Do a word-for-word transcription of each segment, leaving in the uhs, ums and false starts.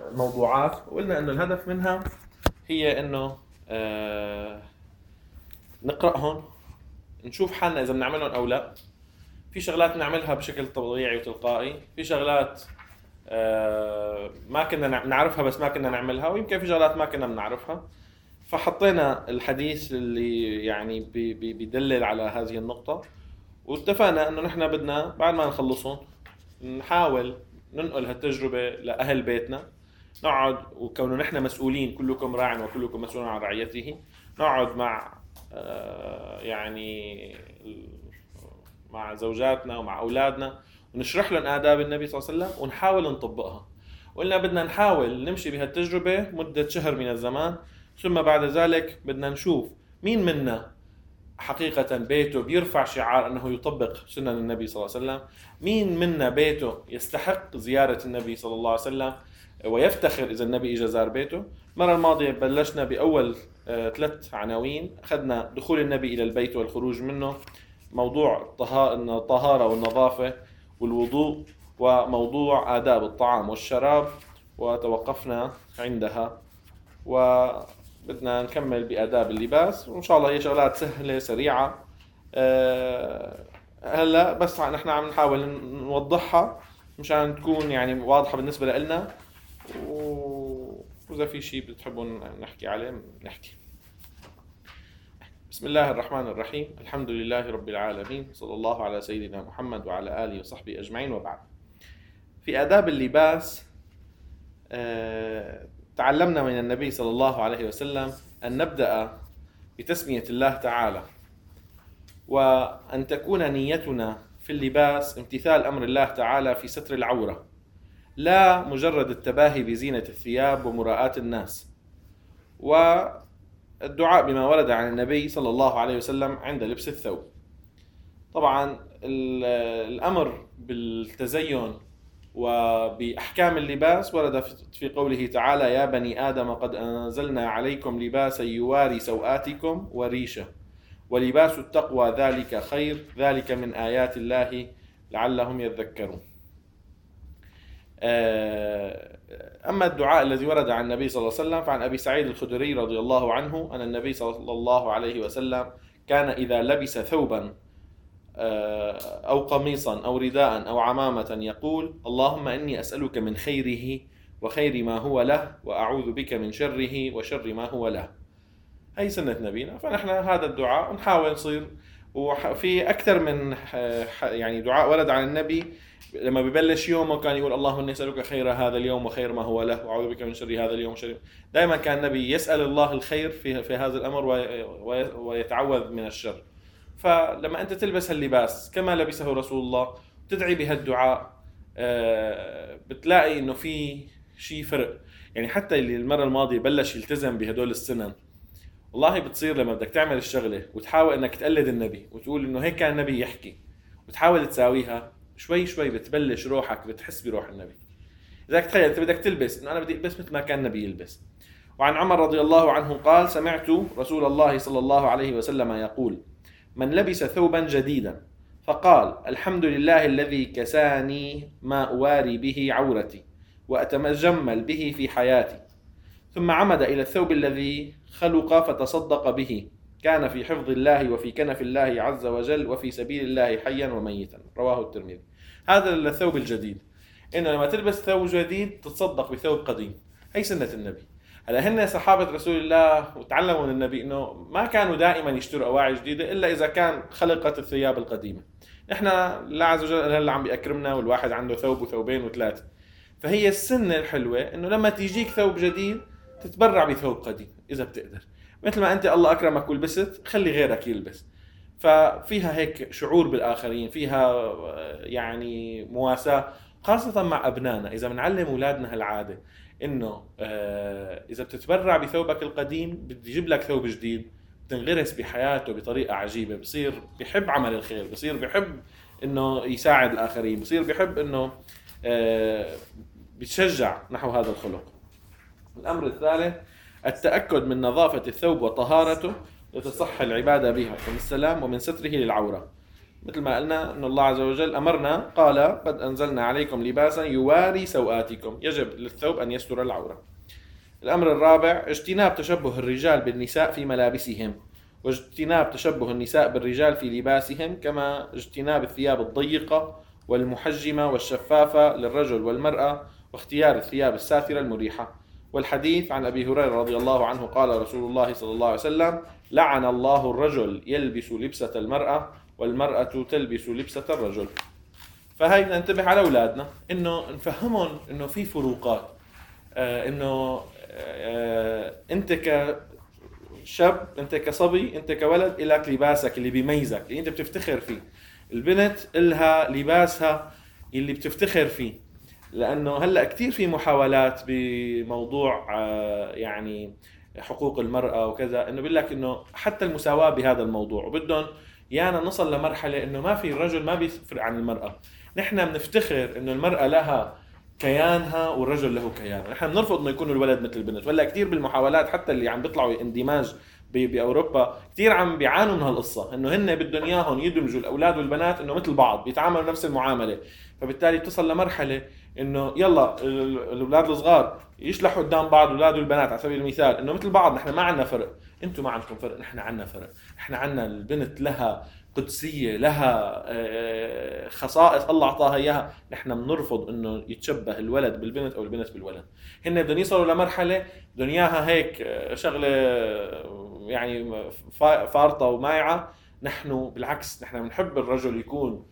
موضوعات، وقلنا انه الهدف منها هي انه آه نقرأهم، نشوف حالنا اذا بنعملهم او لا. في شغلات نعملها بشكل طبيعي وتلقائي، في شغلات آه ما كنا نعرفها بس ما كنا نعملها، ويمكن في شغلات ما كنا بنعرفها. فحطينا الحديث اللي يعني بي بي بيدلل على هذه النقطة، واتفقنا انه نحن بدنا بعد ما نخلصهم نحاول ننقل هالتجربة لأهل بيتنا، نقعد وكونه نحن مسؤولين، كلكم راع وكلكم مسؤول عن رعيته، نقعد مع آه يعني مع زوجاتنا ومع أولادنا ونشرح لهم آداب النبي صلى الله عليه وسلم ونحاول نطبقها. وقلنا بدنا نحاول نمشي بهالتجربة مدة شهر من الزمان، ثم بعد ذلك بدنا نشوف مين منا حقيقة بيته بيرفع شعار أنه يطبق سنن النبي صلى الله عليه وسلم، مين منا بيته يستحق زيارة النبي صلى الله عليه وسلم ويفتخر إذا النبي إجا زار بيته. المرة الماضية بلشنا بأول ثلاث عناوين، أخذنا دخول النبي إلى البيت والخروج منه، موضوع الطهارة والنظافة والوضوء، وموضوع آداب الطعام والشراب، وتوقفنا عندها. وبدنا نكمل بآداب اللباس، وإن شاء الله هي شغلات سهلة سريعة. أه هلا بس نحن عم نحاول نوضحها مشان تكون يعني واضحة بالنسبة لنا، وإذا في شيء بتحبون نحكي عليه نحكي. بسم الله الرحمن الرحيم، الحمد لله رب العالمين، صلى الله على سيدنا محمد وعلى آله وصحبه أجمعين، وبعد. في آداب اللباس أه تعلمنا من النبي صلى الله عليه وسلم أن نبدأ بتسمية الله تعالى، وأن تكون نيتنا في اللباس امتثال أمر الله تعالى في ستر العورة، لا مجرد التباهي بزينة الثياب ومراءة الناس. والدعاء بما ورد عن النبي صلى الله عليه وسلم عند لبس الثوب. طبعا الأمر بالتزين وبأحكام اللباس ورد في قوله تعالى: يا بني آدم قد أنزلنا عليكم لباسا يواري سوآتكم وريشة ولباس التقوى ذلك خير ذلك من آيات الله لعلهم يذكرون. أما الدعاء الذي ورد عن النبي صلى الله عليه وسلم فعن أبي سعيد الخدري رضي الله عنه أن النبي صلى الله عليه وسلم كان إذا لبس ثوبا أو قميصا أو رداء أو عمامة يقول: اللهم إني أسألك من خيره وخير ما هو له، وأعوذ بك من شره وشر ما هو له. هي سنة نبينا، فنحن هذا الدعاء نحاول نصير. وفي أكثر من يعني دعاء ورد عن النبي لما ببلش يومه كان يقول: اللهم إني أسألك خير هذا اليوم وخير ما هو له، وأعوذ بك من شر هذا اليوم وشر. دائما كان النبي يسأل الله الخير في في هذا الأمر ويتعوذ من الشر. فلما أنت تلبس اللباس كما لبسه رسول الله تدعي بهالدعاء بتلاقي إنه في شيء فرق. يعني حتى اللي المرة الماضية بلش يلتزم بهدول السنن، والله بتصير لما بدك تعمل الشغلة وتحاول إنك تقلد النبي وتقول إنه هيك كان النبي يحكي وتحاول تساويها، شوي شوي بتبلش روحك بتحس بروح النبي. إذا تخيل أنت بدك تلبس إنه أنا بدي ألبس مثل ما كان النبي يلبس. وعن عمر رضي الله عنه قال: سمعت رسول الله صلى الله عليه وسلم يقول: من لبس ثوبا جديدا فقال: الحمد لله الذي كساني ما أواري به عورتي وأتجمل به في حياتي، ثم عمد إلى الثوب الذي خلق فتصدق به، كان في حفظ الله وفي كنف الله عز وجل وفي سبيل الله حيا وميتا. رواه الترمذي. هذا الثوب الجديد، إنه لما تلبس ثوب جديد تتصدق بثوب قديم. هي سنة النبي. هلا هن صحابة رسول الله وتعلموا من النبي إنه ما كانوا دائما يشتروا أواعي جديدة إلا إذا كان خلقت الثياب القديمة. إحنا الله عز وجل هلا عم بيأكرمنا والواحد عنده ثوب وثوبين وثلاثة، فهي السنة الحلوة إنه لما تيجيك ثوب جديد تتبرع بثوب قديم إذا بتقدر. مثل ما أنت الله أكرمك ولبست خلي غيرك يلبس، ففيها هيك شعور بالآخرين، فيها يعني مواساة، خاصة مع أبنائنا. إذا بنعلم أولادنا هالعادة إنه آه إذا بتتبرع بثوبك القديم بدي يجيب لك ثوب جديد، تنغرس بحياته بطريقة عجيبة، بصير بيحب عمل الخير، بصير بيحب إنه يساعد الآخرين، بصير بيحب إنه آه بتشجع نحو هذا الخلق. الأمر الثالث التأكد من نظافة الثوب وطهارته لتصح العبادة بها ومن السلام ومن ستره للعورة. مثل ما قلنا أن الله عز وجل أمرنا، قال قد أنزلنا عليكم لباسا يواري سوآتكم، يجب للثوب أن يستر العورة. الأمر الرابع اجتناب تشبه الرجال بالنساء في ملابسهم، واجتناب تشبه النساء بالرجال في لباسهم، كما اجتناب الثياب الضيقة والمحجمة والشفافة للرجل والمرأة، واختيار الثياب الساترة المريحة. والحديث عن أبي هريرة رضي الله عنه قال رسول الله صلى الله عليه وسلم: لعن الله الرجل يلبس لبسة المرأة والمرأة تلبس لبسة الرجل. فهي ننتبه على أولادنا إنه نفهمهم إنه في فروقات، آه إنه آه أنت كشاب، أنت كصبي، أنت كولد إلك لباسك اللي بيميزك اللي أنت بتفتخر فيه. البنت إلها لباسها اللي بتفتخر فيه، لأنه هلأ كتير في محاولات بموضوع آه يعني حقوق المرأة وكذا، إنه بيقول لك إنه حتى المساواة بهذا الموضوع، وبدهم يانا نصل لمرحلة إنه ما في الرجل ما بيفرق عن المرأة. نحن بنفتخر إنه المرأة لها كيانها والرجل له كيانه، نحن بنرفض إنه يكون الولد مثل البنت. ولا كتير بالمحاولات حتى اللي عم بيطلعوا اندماج بأوروبا كتير عم بيعانوا من هالقصة، إنه هن بدهم إياهم يدمجوا الأولاد والبنات إنه مثل بعض، بيتعاملوا نفس المعاملة. فبالتالي تصل لمرحلة إنه يلا الأولاد الصغار يشلحوا قدام بعض الأولاد والبنات على سبيل المثال إنه مثل بعض، نحن ما عنا فرق، أنتم ما عندكم فرق، نحن عنا فرق. نحن عنا البنت لها قدسية، لها خصائص الله أعطاها إياها، نحن بنرفض إنه يتشبه الولد بالبنت أو البنت بالولد. هن بدهم يصلوا لمرحلة بدهم إياها هيك شغلة يعني فارطة ومايعة. نحن بالعكس، نحن بنحب الرجل يكون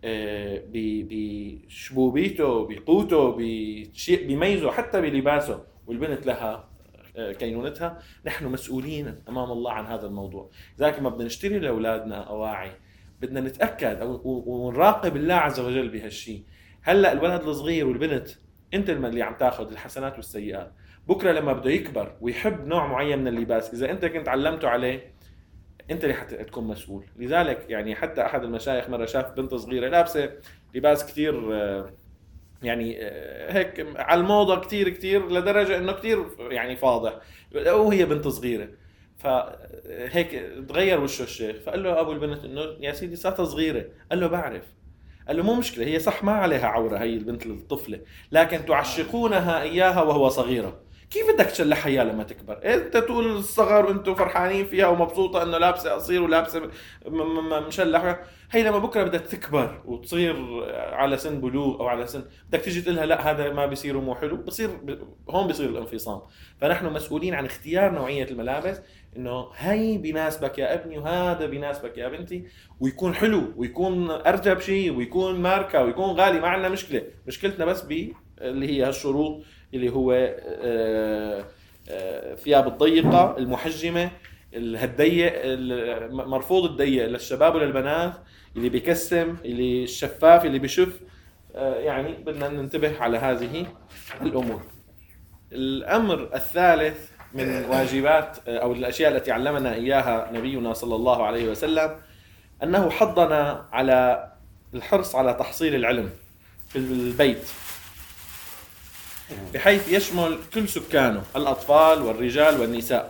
بشبوبيته، بقوته، بشيء بيميزه، حتى بلباسه، والبنت لها كينونتها. نحن مسؤولين أمام الله عن هذا الموضوع. لذلك ما بدنا نشتري لأولادنا أواعي، بدنا نتأكد ونراقب الله عز وجل بهالشيء. هلأ الولد الصغير والبنت أنت اللي عم تاخذ الحسنات والسيئات. بكرة لما بده يكبر ويحب نوع معين من اللباس، إذا أنت كنت علمته عليه أنت اللي حتكون مسؤول. لذلك يعني حتى أحد المشايخ مرة شاف بنت صغيرة لابسة لباس كتير يعني هيك على الموضة كتير كتير لدرجة إنه كتير يعني فاضح، وهي بنت صغيرة. فهيك تغير وشه الشيخ، فقال له أبو البنت إنه يا سيدي ساتها صغيرة. قال له بعرف. قال له مو مشكلة، هي صح ما عليها عورة هي البنت الطفلة، لكن تعشقونها إياها وهو صغيرة. كيف بدك تشلحها اياها لما تكبر؟ انت طول الصغر وانتم فرحانين فيها ومبسوطه انه لابسه قصير ولابسه مشلحه، هي لما بكره بدها تكبر وتصير على سن بلوغ او على سن، بدك تيجي تقول لها لا هذا ما بيصير مو حلو، بصير هون بيصير الانفصام. فنحن مسؤولين عن اختيار نوعيه الملابس، انه هي بيناسبك يا ابني وهذا بيناسبك يا بنتي، ويكون حلو ويكون ارجب شيء ويكون ماركه ويكون غالي. ما عندنا مشكله، مشكلتنا بس ب اللي هي هالشروط اللي هو ثياب الضيقة المحجمة، الهالضيق مرفوض الضيق للشباب وللبنات، اللي بيكسم، اللي الشفاف، اللي بيشف. يعني بدنا ننتبه على هذه الأمور. الأمر الثالث من واجبات أو الأشياء التي علمنا إياها نبينا صلى الله عليه وسلم أنه حضنا على الحرص على تحصيل العلم في البيت، بحيث يشمل كل سكانه، الأطفال والرجال والنساء.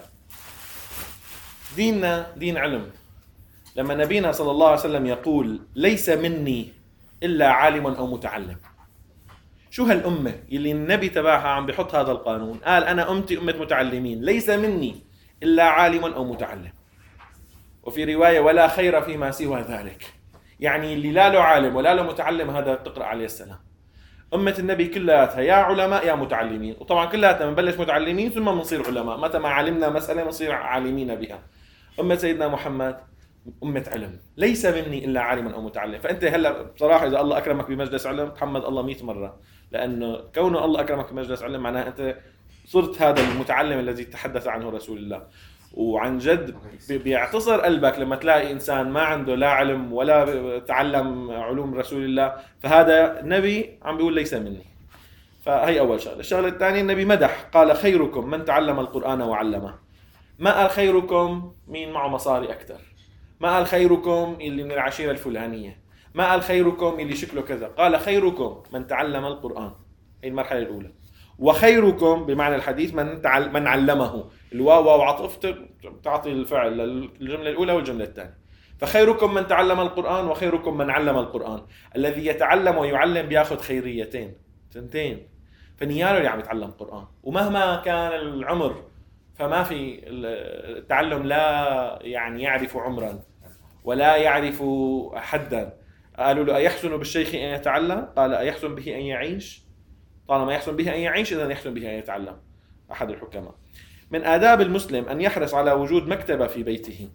ديننا دين علم. لما نبينا صلى الله عليه وسلم يقول ليس مني إلا عالم أو متعلم، شو هالأمة اللي النبي تبعها عم بيحط هذا القانون؟ قال أنا أمتي أمة متعلمين، ليس مني إلا عالم أو متعلم. وفي رواية ولا خير فيما سوى ذلك، يعني اللي لا له عالم ولا له متعلم هذا تقرأ عليه السلام. أمة النبي كلها يا علماء يا متعلمين، وطبعا كلها بنبلش متعلمين ثم بنصير علماء، متى ما علمنا مسألة بنصير عالمين بها. أمة سيدنا محمد أمة علم، ليس مني إلا عالما أو متعلم. فأنت هلا بصراحة إذا الله أكرمك بمجلس علم تحمد الله مئة مرة، لأنه كونه الله أكرمك بمجلس علم معناه أنت صرت هذا المتعلم الذي تحدث عنه رسول الله. وعن جد بيعتصر قلبك لما تلاقي إنسان ما عنده لا علم ولا تعلم علوم رسول الله، فهذا النبي عم بيقول ليس مني. فهي أول شغلة. الشغلة الثانية النبي مدح، قال خيركم من تعلم القرآن وعلمه. ما قال خيركم مين معه مصاري أكثر، ما قال خيركم اللي من العشيرة الفلانية، ما قال خيركم اللي شكله كذا، قال خيركم من تعلم القرآن. هي المرحلة الأولى. وخيركم بمعنى الحديث من تعل... من علمه. الواو واو عطف تعطي الفعل للجملة الأولى والجملة الثانية. فخيركم من تعلم القرآن وخيركم من علم القرآن. الذي يتعلم ويعلم بياخذ خيريتين تنتين، فنياله اللي عم يتعلم قرآن. ومهما كان العمر فما في التعلم لا يعني يعرف عمرا ولا يعرف حدا. قالوا له أيحسن بالشيخ أن يتعلم؟ قال أيحسن به أن يعيش؟ طالما يحسن به أن يعيش إذن يحسن به أن يتعلم. أحد الحكماء. من آداب المسلم أن يحرص على وجود مكتبة في بيته.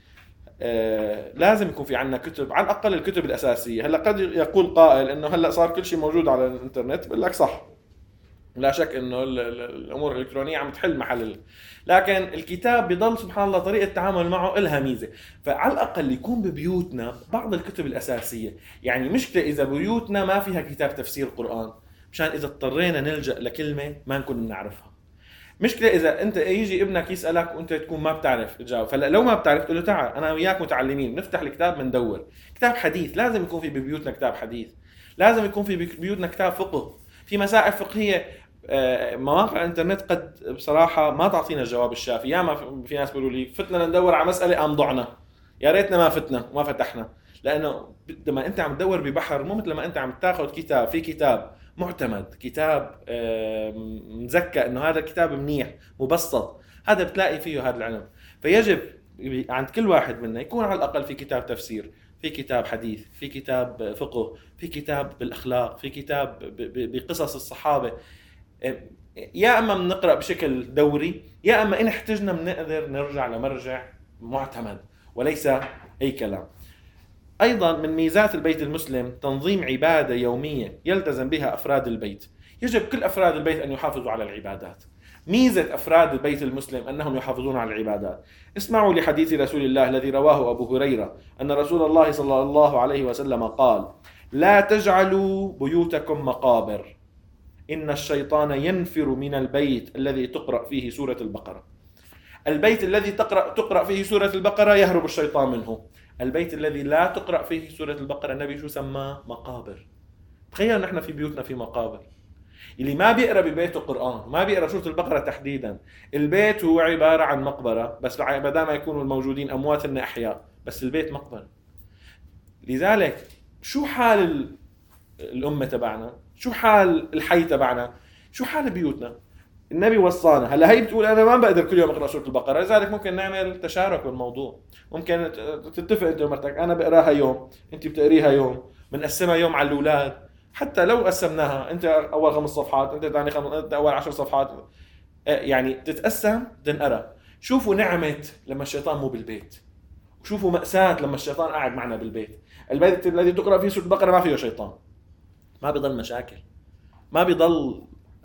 آه لازم يكون في عنا كتب، على الأقل الكتب الأساسية. هلأ قد يقول قائل إنه هلأ صار كل شيء موجود على الإنترنت، بقول لك صح، لا شك إنه الأمور الإلكترونية عم تحل محل، لكن الكتاب بيضل سبحان الله طريقة التعامل معه إلها ميزة. فعلى الأقل يكون ببيوتنا بعض الكتب الأساسية. يعني مشكلة إذا بيوتنا ما فيها كتاب تفسير قرآن، مشان إذا اضطرينا نلجأ لكلمة ما نكون نعرفها. مشكلة إذا أنت يجي ابنك يسألك وأنت تكون ما بتعرف تجاوب، فلو ما بتعرف تقول له تعال أنا وياك متعلمين نفتح الكتاب مندور كتاب حديث. لازم يكون في ببيوتنا كتاب حديث، لازم يكون في ببيوتنا كتاب فقه، في مسائل فقهية. مواقع الانترنت قد بصراحة ما تعطينا الجواب الشافي. يا ما في ناس بيقولوا لي فتنا ندور على مسألة قام ضعنا، يا ريتنا ما فتنا وما فتحنا. لأنه لما أنت عم تدور ببحر مو مثل لما أنت عم تاخذ كتاب في كتاب معتمد، كتاب مزكى انه هذا الكتاب منيح مبسط، هذا بتلاقي فيه هذا العلم. فيجب عند كل واحد منا يكون على الاقل في كتاب تفسير، في كتاب حديث، في كتاب فقه، في كتاب بالاخلاق، في كتاب بقصص الصحابه. يا اما بنقرا بشكل دوري، يا اما ان احتجنا بنقدر نرجع لمرجع معتمد وليس اي كلام. أيضاً من ميزات البيت المسلم تنظيم عبادة يومية يلتزم بها أفراد البيت. يجب كل أفراد البيت أن يحافظوا على العبادات. ميزة أفراد البيت المسلم أنهم يحافظون على العبادات. اسمعوا لحديث رسول الله الذي رواه أبو هريرة أن رسول الله صلى الله عليه وسلم قال: لا تجعلوا بيوتكم مقابر، إن الشيطان ينفر من البيت الذي تقرأ فيه سورة البقرة. البيت الذي تقرأ, تقرأ فيه سورة البقرة يهرب الشيطان منه. البيت الذي لا تقرأ فيه سورة البقرة النبي شو سماه؟ مقابر. تخيل نحن في بيوتنا في مقابر. اللي ما بيقرأ ببيته قرآن ما بيقرأ سورة البقرة تحديدا، البيت هو عبارة عن مقبرة، بس بدل ما يكونوا الموجودين أموات إن أحياء، بس البيت مقبرة. لذلك شو حال الأمة تبعنا؟ شو حال الحي تبعنا؟ شو حال بيوتنا؟ النبي وصانا. هلا هي بتقول انا ما بقدر كل يوم اقرا سوره البقره، لذلك ممكن نعمل تشارك بالموضوع. ممكن تتفق انت ومرتك، انا بقراها يوم انت بتقريها يوم، بنقسمها يوم على الاولاد. حتى لو قسمناها انت اول خمس صفحات انت ثاني خمس انت اول عشر صفحات، يعني تتقسم تنقرا. شوفوا نعمه لما الشيطان مو بالبيت، وشوفوا مأساة لما الشيطان قاعد معنا بالبيت. البيت الذي تقرا فيه سوره البقره ما فيه شيطان، ما بيضل مشاكل، ما بيضل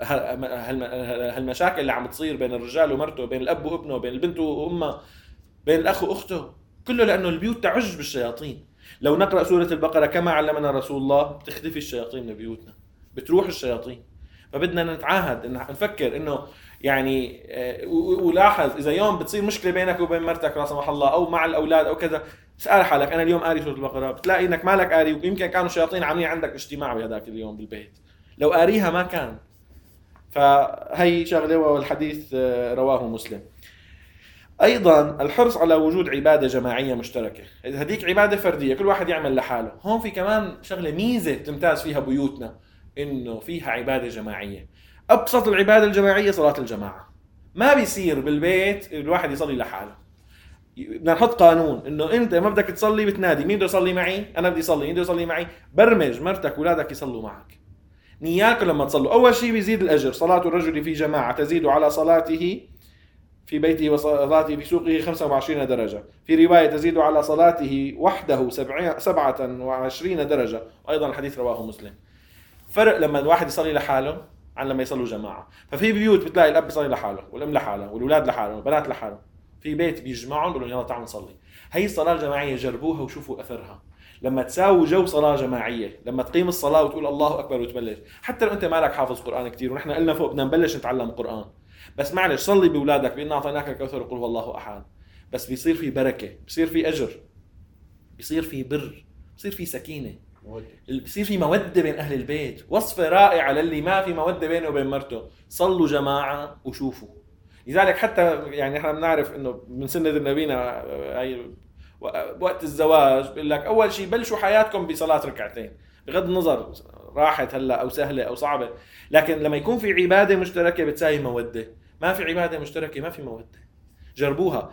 هالمشاكل اللي عم تصير بين الرجال ومرته، بين الأب وابنه، بين البنت وأمه، بين الأخ وأخته، كله لأنه البيوت تعج بالشياطين. لو نقرأ سورة البقرة كما علمنا رسول الله بتختفي الشياطين من بيوتنا، بتروح الشياطين. فبدنا نتعاهد إن نفكر إنه يعني ولاحظ إذا يوم بتصير مشكلة بينك وبين مرتك لا سمح الله أو مع الأولاد أو كذا، اسأل حالك أنا اليوم قاري سورة البقرة، بتلاقي إنك مالك قاري، ويمكن كانوا الشياطين عاملين عندك اجتماع بهذاك اليوم بالبيت، لو قاريها ما كان. فهي شغلة والحديث رواه مسلم. أيضا الحرص على وجود عبادة جماعية مشتركة. هذيك عبادة فردية كل واحد يعمل لحاله، هون في كمان شغلة ميزة تمتاز فيها بيوتنا إنه فيها عبادة جماعية. أبسط العبادة الجماعية صلاة الجماعة. ما بيصير بالبيت الواحد يصلي لحاله. بدنا نحط قانون إنه أنت ما بدك تصلي بتنادي مين بده يصلي معي، أنا بدي أصلي، مين بده يصلي معي، برمج مرتك وولادك يصلوا معك. نياكم لما تصلوا أول شيء بيزيد الأجر. صلاة الرجل في جماعة تزيد على صلاته في بيته وصلاته في سوقه خمسة وعشرين درجة. في رواية تزيد على صلاته وحده سبعة وعشرين درجة. وأيضا الحديث رواه مسلم. فرق لما الواحد يصلي لحاله عن لما يصلوا جماعة. ففي بيوت بتلاقي الأب يصلي لحاله والأم لحاله والأولاد لحاله والبنات لحاله، في بيت بيجمعهم بيقولوا يلا تعالوا نصلي. هي الصلاة الجماعية جربوها وشوفوا أثرها. لما تساوي جو صلاة جماعية، لما تقيم الصلاة وتقول الله أكبر وتبلش، حتى لو أنت مالك حافظ قرآن كتير، ونحن قلنا فوق بدنا نبلش نتعلم قرآن، بس معلش صلي بأولادك بإن أعطيناك الكوثر وقل والله أحد. بس بيصير في بركة، بيصير في أجر، بيصير في بر، بيصير في سكينة، بيصير في مودة بين أهل البيت. وصفة رائعة للي ما في مودة بينه وبين مرته، صلوا جماعة وشوفوا. لذلك حتى يعني احنا بنعرف انه من سنة نبينا وقت الزواج بيقول لك اول شيء بلشوا حياتكم بصلاه ركعتين، بغض النظر راحت هلا او سهله او صعبه، لكن لما يكون في عباده مشتركه بتساوي موده. ما في عباده مشتركه ما في موده. جربوها.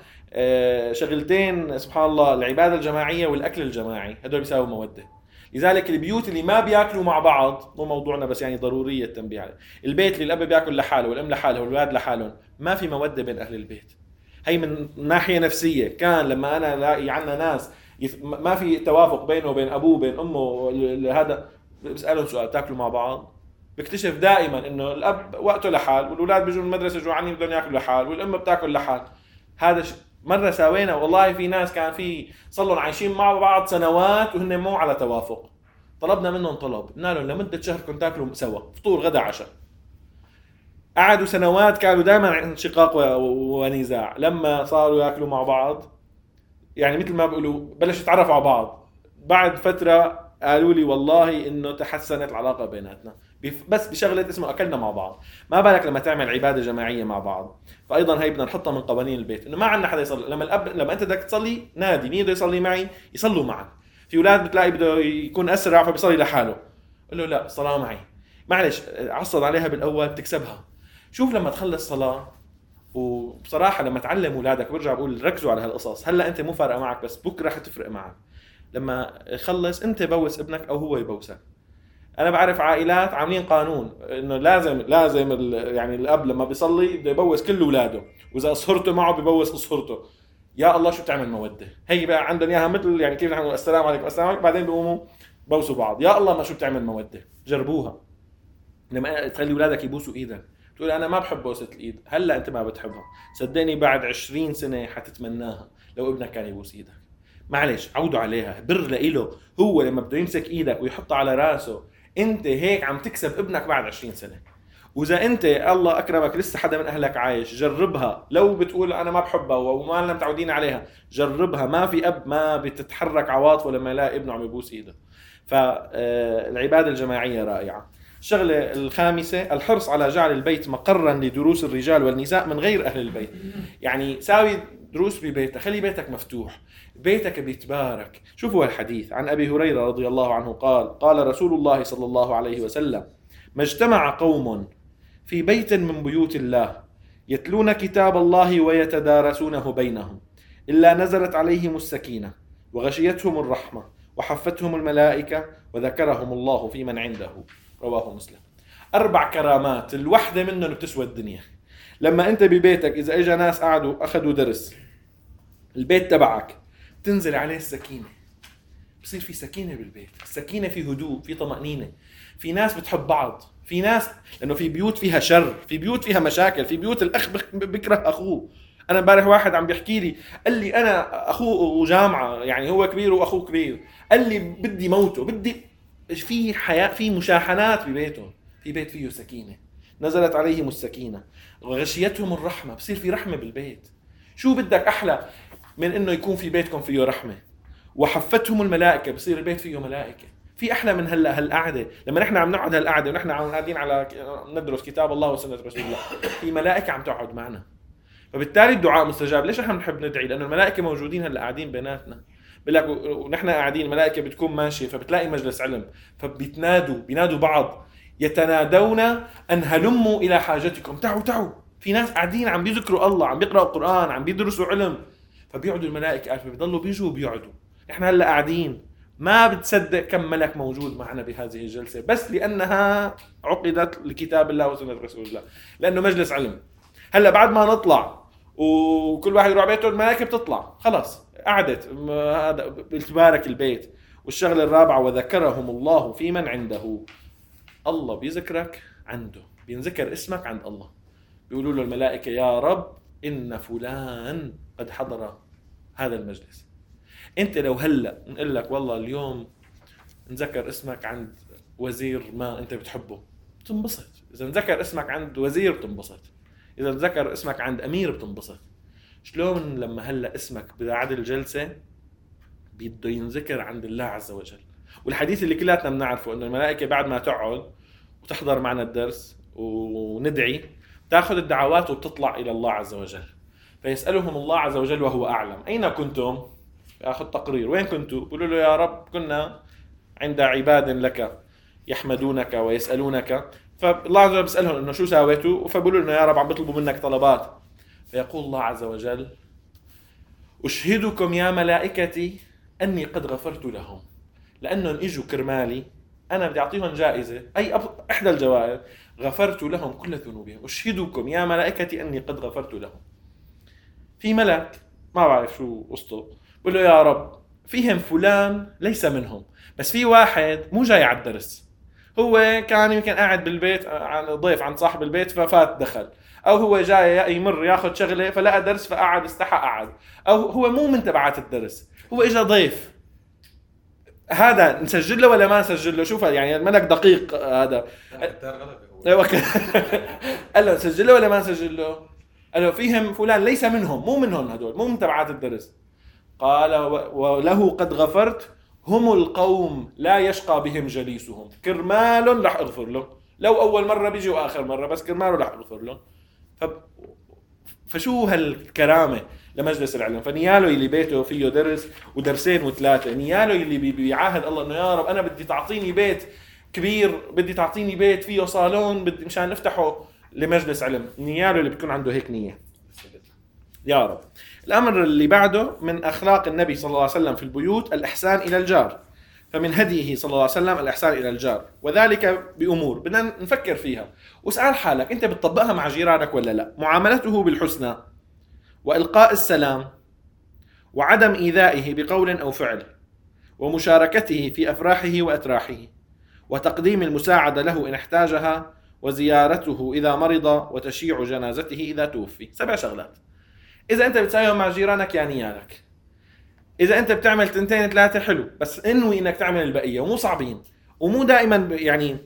شغلتين سبحان الله، العباده الجماعيه والاكل الجماعي، هدول بيساووا موده. لذلك البيوت اللي ما بياكلوا مع بعض، مو موضوعنا بس يعني ضروريه التنبيه عليه، البيت اللي الاب بياكل لحاله والام لحالها والولاد لحالهم، ما في موده بين اهل البيت. هي من ناحيه نفسيه. كان لما انا الاقي عندنا ناس ما في توافق بينه وبين ابوه وبين امه، هذا بسالهم سؤال: تاكلوا مع بعض؟ بكتشف دائما انه الاب وقته لحال، والولاد بيجوا من المدرسه جوعانين بدهم ياكلوا لحال، والام بتاكل لحال. هذا ش... مره ساوينا والله، في ناس كان في صلوا عايشين مع بعض سنوات وهن مو على توافق. طلبنا منهم طلب، قلنا لهم لمده شهر كنتوا تاكلوا سوا فطور غدا عشاء. قعدوا سنوات كانوا دائما انشقاق ونزاع. لما صاروا ياكلوا مع بعض، يعني مثل ما بيقولوا بلشوا يتعرفوا على بعض. بعد فتره قالوا لي والله انه تحسنت العلاقه بيناتنا بس بشغله اسمه اكلنا مع بعض. ما بالك لما تعمل عباده جماعيه مع بعض. فايضا هي بدنا نحطها من قوانين البيت، انه ما عندنا حدا يصلي. لما الاب لما انت بدك تصلي نادي مين بده يصلي معي، يصلوا معك. في اولاد بتلاقي بده يكون اسرع فبيصلي لحاله، قل له لا الصلاه معي. معلش عصد عليها بالاول بتكسبها. شوف لما تخلص صلاه، وبصراحه لما تعلم اولادك، برجع بقول ركزوا على هالقصص. هلا انت مو فارقه معك بس بكره حتفرق معك. لما يخلص انت بوس ابنك او هو يبوسك. انا بعرف عائلات عاملين قانون انه لازم لازم يعني الاب لما بيصلي بده يبوس كل اولاده، واذا صهرته معه بيبوس صهرته. يا الله شو بتعمل موده. هي بقى عندهم اياها مثل يعني كيف نحن السلام عليكم السلام عليكم، بعدين بيقوموا بوسوا بعض. يا الله ما شو بتعمل موده. جربوها. لما تخلي اولادك يبوسوا ايدك، تقول انا ما بحب بوسه الايد، هلا انت ما بتحبها، صدقني بعد عشرين سنه حتتمناها لو ابنك كان يبوس ايدك. معلش عودوا عليها، بر لإله. هو لما بده يمسك ايدك ويحطها على راسه، انت هيك عم تكسب ابنك بعد عشرين سنه. واذا انت الله اكرمك لسه حدا من اهلك عايش، جربها. لو بتقول انا ما بحبها وما لنا متعودين عليها، جربها. ما في اب ما بتتحرك عواطفه لما يلاقي ابنه عم يبوس ايده. فالعباده الجماعيه رائعه. الشغله الخامسه الحرص على جعل البيت مقرا لدروس الرجال والنساء من غير اهل البيت. يعني ساوي دروس ببيتك، خلي بيتك مفتوح، بيتك بيتبارك. شوفوا الحديث عن أبي هريرة رضي الله عنه قال: قال رسول الله صلى الله عليه وسلم: ما اجتمع قوم في بيت من بيوت الله يتلون كتاب الله ويتدارسونه بينهم إلا نزلت عليهم السكينة وغشيتهم الرحمة وحفتهم الملائكة وذكرهم الله في من عنده. رواه مسلم. أربع كرامات الوحدة منهم بتسوى الدنيا. لما أنت ببيتك إذا إجا ناس قعدوا أخذوا درس، البيت تبعك تنزل عليه السكينة، بصير في سكينة بالبيت. السكينة في هدوء، في طمأنينة، في ناس بتحب بعض. في ناس لأنه في بيوت فيها شر، في بيوت فيها مشاكل، في بيوت الأخ بكره أخوه. أنا امبارح واحد عم بيحكي لي قال لي أنا أخوه جامعة، يعني هو كبير وأخوه كبير، قال لي بدي موته، بدي. في حياة، في مشاحنات ببيتهم. في بيت فيه سكينة نزلت عليهم السكينة وغشيتهم الرحمة، بصير في رحمة بالبيت. شو بدك أحلى من إنه يكون في بيتكم فيه رحمة؟ وحفتهم الملائكة، بصير البيت فيه ملائكة. في أحلى من هلا هالقعدة؟ لما نحن عم نقعد هالقعدة ونحن عم قاعدين على ندرس كتاب الله وسنة رسول الله، في ملائكة عم تقعد معنا، فبالتالي الدعاء مستجاب. ليش نحن بنحب ندعي؟ لأنه الملائكة موجودين هلا قاعدين بيناتنا. بلك ونحن قاعدين الملائكة بتكون ماشية، فبتلاقي مجلس علم، فبيتنادوا بينادوا بعض، يتنادون أن هلموا إلى حاجتكم، تعوا تعوا. في ناس قاعدين عم بيذكروا الله، عم بيقرأوا القرآن، عم بيدرسوا علم، فبيقعدوا الملائكة فبيضلوا بيجوا وبيقعدوا. نحن هلا قاعدين ما بتصدق كم ملك موجود معنا بهذه الجلسة، بس لأنها عقدت لكتاب الله وسنة رسول الله، لأنه مجلس علم. هلا بعد ما نطلع وكل واحد يروح بيته، الملائكة بتطلع خلاص، قعدت. هذا بتبارك البيت. والشغلة الرابعة وذكرهم الله في من عنده. الله بيذكرك عنده، بينذكر اسمك عند الله. بيقولوا له الملائكة يا رب إن فلان قد حضر هذا المجلس. انت لو هلأ نقول لك والله اليوم نذكر اسمك عند وزير ما انت بتحبه، تنبسط. اذا نذكر اسمك عند وزير بتنبسط، اذا نذكر اسمك عند امير بتنبسط. شلون لما هلأ اسمك بعد الجلسة بده ينذكر عند الله عز وجل؟ والحديث اللي كلاتنا بنعرفه انه الملائكة بعد ما تقعد وتحضر معنا الدرس وندعي، تاخذ الدعوات وتطلع الى الله عز وجل، فيسألهم الله عز وجل وهو اعلم: اين كنتم؟ ياخذ تقرير، وين كنتوا؟ بقولوا له يا رب كنا عند عباد لك يحمدونك ويسألونك. فالله عز وجل بيسألهم انه شو ساويتوا، فبقولوا لنا يا رب عم بيطلبوا منك طلبات. فيقول الله عز وجل أشهدكم يا ملائكتي أني قد غفرت لهم، لأنهم إجوا كرمالي أنا بدي أعطيهم جائزة، أي إحدى الجوائز، غفرت لهم كل ذنوبهم. أشهدكم يا ملائكتي أني قد غفرت لهم. في ملك ما بعرف شو قصته بقول له يا رب فيهم فلان ليس منهم، بس في واحد مو جاي على الدرس، هو كان يمكن قاعد بالبيت عن ضيف عن صاحب البيت ففات دخل، او هو جاي يمر ياخذ شغله فلقى درس فقعد استحى قعد، او هو مو من تبعات الدرس، هو اجى ضيف. هذا نسجل له ولا ما نسجل له؟ شوف يعني الملك دقيق هذا. قال له نسجل له ولا ما نسجل له؟ قال له فيهم فلان ليس منهم، مو منهم، هدول مو من تبعات الدرس. قال وله قد غفرت، هم القوم لا يشقى بهم جليسهم، كرمال رح اغفر له، لو اول مره بيجي واخر مره، بس كرمال رح اغفر له. ف... فشو هالكرامه لمجلس العلم. فنياله اللي بيته فيه درس ودرسين وثلاثه، نياله اللي بيعاهد الله انه يا رب انا بدي تعطيني بيت كبير، بدي تعطيني بيت فيه صالون، بدي مشان نفتحه لمجلس علم. نياله اللي بتكون عنده هيك نيه يا رب. الأمر اللي بعده من أخلاق النبي صلى الله عليه وسلم في البيوت الإحسان إلى الجار. فمن هديه صلى الله عليه وسلم الإحسان إلى الجار، وذلك بأمور بدنا نفكر فيها واسأل حالك أنت بتطبقها مع جيرانك ولا لا. معاملته بالحسنى، وإلقاء السلام، وعدم إيذائه بقول أو فعل، ومشاركته في أفراحه وأتراحه، وتقديم المساعدة له إن احتاجها، وزيارته إذا مرض، وتشييع جنازته إذا توفي. سبع شغلات إذا أنت بتساويهم مع جيرانك يعني نيالك. إذا أنت بتعمل تنتين ثلاثة حلو، بس انوي إنك تعمل البقية، ومو صعبين ومو دائما يعني.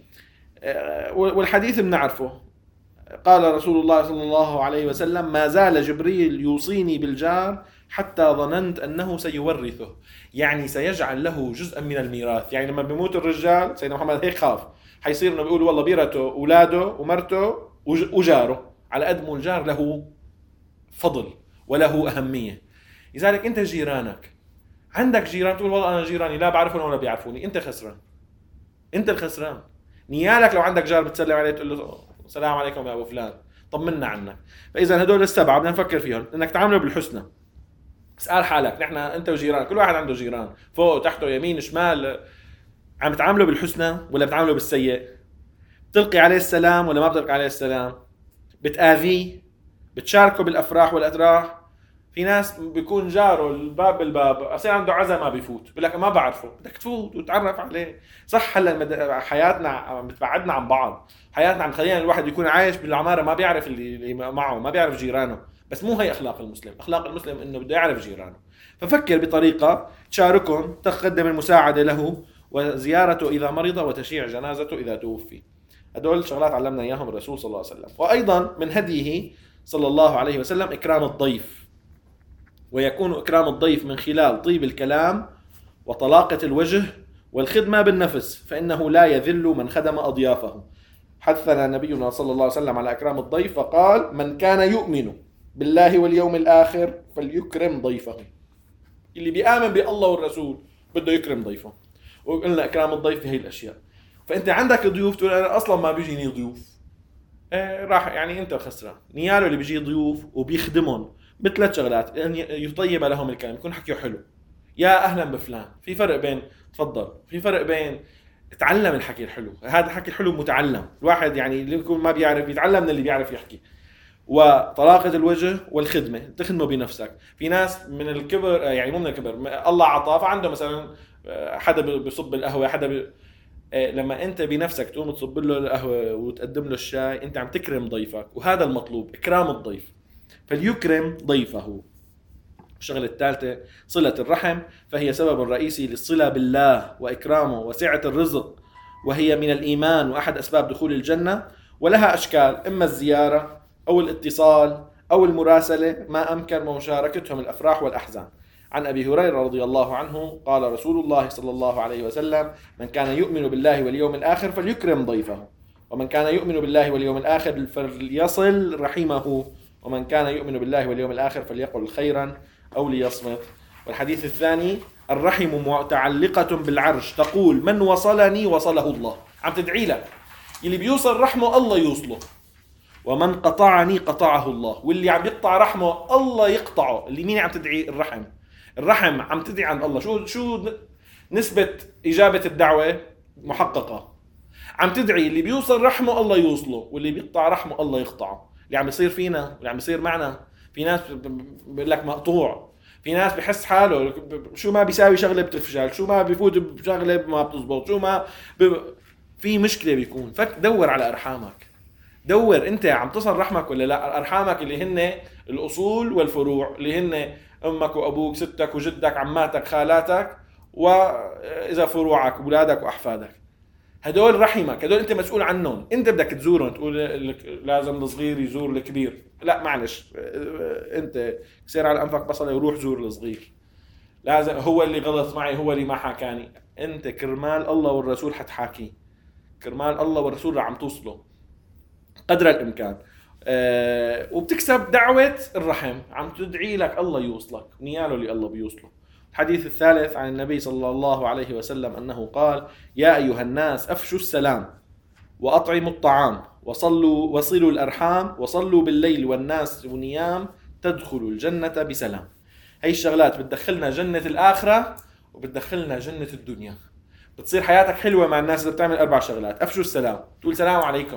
والحديث بنعرفه، قال رسول الله صلى الله عليه وسلم ما زال جبريل يوصيني بالجار حتى ظننت أنه سيورثه، يعني سيجعل له جزءا من الميراث. يعني لما بيموت الرجال سيدنا محمد هيك خاف، حيصير انه بيقول والله بيرته اولاده ومرته وجاره، على قد مو الجار له فضل وله أهمية. لذلك أنت جيرانك، عندك جيران تقول والله أنا جيراني لا بعرفهم ولا بيعرفوني، أنت خسران، أنت الخسران. نيالك لو عندك جار بتسلم عليه تقول له السلام عليكم يا أبو فلان، طمنا عنك. فإذا هدول السبعة بدنا نفكر فيهم، إنك تعامله بالحسنى. اسأل حالك، نحن أنت وجيران كل واحد عنده جيران فوق وتحته يمين شمال، عم بتعامله بالحسنى ولا بتعامله بالسيء؟ بتلقي عليه السلام ولا ما بتلقي عليه السلام؟ بتآذيه؟ بتشاركه بالأفراح والأتراح؟ في ناس بيكون جاره الباب بالباب، أصير عنده عزا ما بيفوت، بيقول لك ما بعرفه، بدك تفوت وتعرف عليه. صح هلا حياتنا عم بتبعدنا عن بعض، حياتنا عم تخلينا الواحد يكون عايش بالعمارة ما بيعرف اللي معه، ما بيعرف جيرانه، بس مو هي أخلاق المسلم. أخلاق المسلم إنه بده يعرف جيرانه. ففكر بطريقة تشاركهم، تقدم المساعدة له، وزيارته إذا مرض، وتشييع جنازته إذا توفي. هدول شغلات علمنا إياهم الرسول صلى الله عليه وسلم. وأيضا من هديه صلى الله عليه وسلم إكرام الضيف، ويكون إكرام الضيف من خلال طيب الكلام وطلاقة الوجه والخدمة بالنفس، فإنه لا يذل من خدم أضيافه. حثنا نبينا صلى الله عليه وسلم على إكرام الضيف فقال من كان يؤمن بالله واليوم الآخر فليكرم ضيفه. اللي بيآمن بالله والرسول بده يكرم ضيفه. وقلنا إكرام الضيف بهي الأشياء. فأنت عندك ضيوف تقول أنا أصلا ما بيجيني ضيوف، إيه راح يعني أنت خسران. نياله اللي بيجي ضيوف وبيخدمهم بثلاث شغلات، أن يطيب لهم الكلام، يكون حكيه حلو، يا أهلا بفلان. في فرق بين تفضل، في فرق بين تعلم الحكي الحلو، هذا الحكي الحلو متعلم، الواحد يعني اللي يكون ما بيعرف يتعلم من اللي بيعرف يحكي. وطلاقة الوجه والخدمة، تخدمه بنفسك. في ناس من الكبر، يعني مو من الكبر، الله عطاه فعنده مثلا حدا بيصب القهوة، حدا بي... لما انت بنفسك تقوم تصب له القهوة وتقدم له الشاي، انت عم تكرم ضيفك، وهذا المطلوب، إكرام الضيف. فليكرم ضيفه. الشغلة الثالثة صلة الرحم، فهي سبب رئيسي للصلة بالله وإكرامه وسعة الرزق، وهي من الإيمان وأحد أسباب دخول الجنة. ولها أشكال، إما الزيارة أو الاتصال أو المراسلة، ما أمكن ومشاركتهم الأفراح والأحزان. عن أبي هريرة رضي الله عنه قال رسول الله صلى الله عليه وسلم من كان يؤمن بالله واليوم الآخر فليكرم ضيفه، ومن كان يؤمن بالله واليوم الآخر فليصل رحمه، ومن كان يؤمن بالله واليوم الآخر فليقل خيرا أو ليصمت. والحديث الثاني الرحم متعلقة بالعرش تقول من وصلني وصله الله. عم تدعي لك اللي بيوصل رحمه الله يوصله، ومن قطعني قطعه الله، واللي عم يقطع رحمه الله يقطعه. اللي مين عم تدعي؟ الرحم. الرحم عم تدعي عند الله. شو شو نسبة إجابة الدعوة؟ محققة. عم تدعي اللي بيوصل رحمه الله يوصله، واللي بيقطع رحمه الله يقطعه. اللي عم يصير فينا واللي عم يصير معنا، في ناس بيقول لك مقطوع، في ناس بحس حاله شو ما بيساوي شغله بتفشل، شو ما بيفوت بشغله ما بتزبط، شو ما ب... في مشكله بيكون. فك دور على ارحامك، دور انت عم تصل رحمك ولا لا. ارحامك اللي هن الاصول والفروع، اللي هن امك وابوك، ستك وجدك، عماتك، خالاتك، واذا فروعك اولادك واحفادك. هدول رحمك، هدول انت مسؤول عنهم. انت بدك تزورهم، تقول لازم الصغير يزور الكبير، لا معلش، انت سير على انفك بصله وروح زور الصغير. لازم هو اللي غلط معي، هو اللي ما حكاني. انت كرمال الله والرسول حتحاكي، كرمال الله والرسول عم توصله قدر الامكان. أه وبتكسب دعوة الرحم، عم تدعي لك الله يوصلك، نياله اللي الله بيوصله. الحديث الثالث عن النبي صلى الله عليه وسلم أنه قال يا أيها الناس أفشوا السلام وأطعموا الطعام وصلوا وصلوا الأرحام وصلوا بالليل والناس ونيام تدخلوا الجنة بسلام. هاي الشغلات بتدخلنا جنة الآخرة وبتدخلنا جنة الدنيا. بتصير حياتك حلوة مع الناس اللي بتعمل أربع شغلات. أفشوا السلام، تقول سلام عليكم،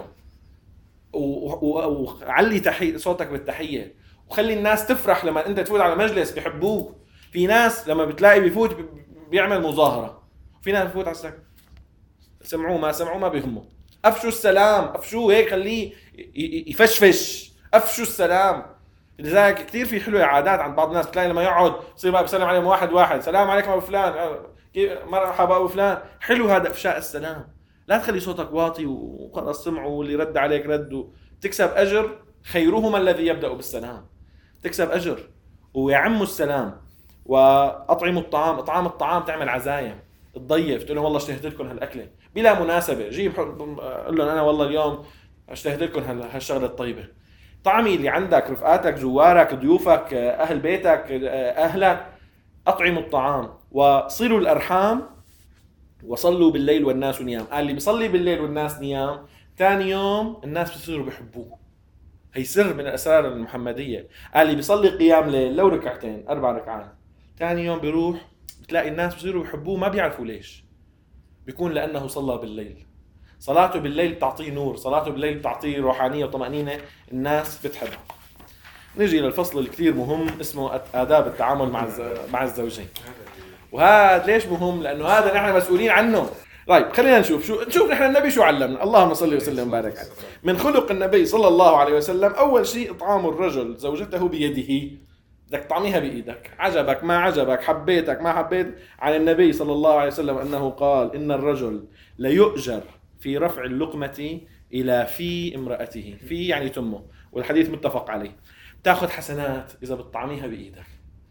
وعلي تحية صوتك بالتحية، وخلي الناس تفرح لما أنت تفوت على مجلس بيحبوك. في ناس لما بتلاقي بيفوت بيعمل مظاهرة، في ناس بيفوت على السلام سمعوه ما سمعوه ما بيهمه. أفشوا السلام، أفشوه هيك، خليه يفشفش، أفشوا السلام. لذلك كتير في حلوة عادات عند بعض الناس، بتلاقي لما يقعد يصير بقى بيسلم عليهم واحد واحد، سلام عليكم أبو فلان، مرحبا أبو فلان. حلو هذا إفشاء السلام. لا تخلي صوتك واطي وخلاص سمعوا واللي رد عليك رد. تكسب أجر، خيرهما الذي يبدأ بالسلام. تكسب أجر ويعم السلام. وأطعموا الطعام، إطعام الطعام تعمل عزايم، تضيف، تقول لهم والله اشتهيت لكم هالأكلة بلا مناسبة، جيب قل لهم أنا والله اليوم اشتهيت لكم هالشغلة الطيبة. طعمي اللي عندك، رفقاتك، زوارك، ضيوفك، أهل بيتك، أهلك. أطعموا الطعام وصلوا الأرحام وصلوا بالليل والناس نيام. قال لي بيصلي بالليل والناس نيام، ثاني يوم الناس بيصيروا بيحبوه. هي سر من الأسرار المحمدية. قال لي بيصلي قيام ليل لو ركعتين أربع ركعات، ثاني يوم بيروح بتلاقي الناس بيصيروا بيحبوه، ما بيعرفوا ليش. بيكون لأنه صلى بالليل. صلاته بالليل تعطيه نور، صلاته بالليل تعطيه روحانية وطمأنينة، الناس بتحبها. نجي للفصل الكثير مهم اسمه آداب التعامل مع مع الزوجين. وهذا ليش مهم؟ لأنه هذا نحن مسؤولين عنه. طيب خلينا نشوف شو نشوف نحن النبي شو علمنا. اللهم صل وسلم وبارك عليه. من خلق النبي صلى الله عليه وسلم أول شيء إطعام الرجل زوجته بيده. بدك طعميها بإيدك، عجبك ما عجبك، حبيتك ما حبيت. عن النبي صلى الله عليه وسلم أنه قال إن الرجل ليؤجر في رفع اللقمة إلى في امرأته. في يعني تمه، والحديث متفق عليه. تأخذ حسنات إذا بتطعميها بإيدك.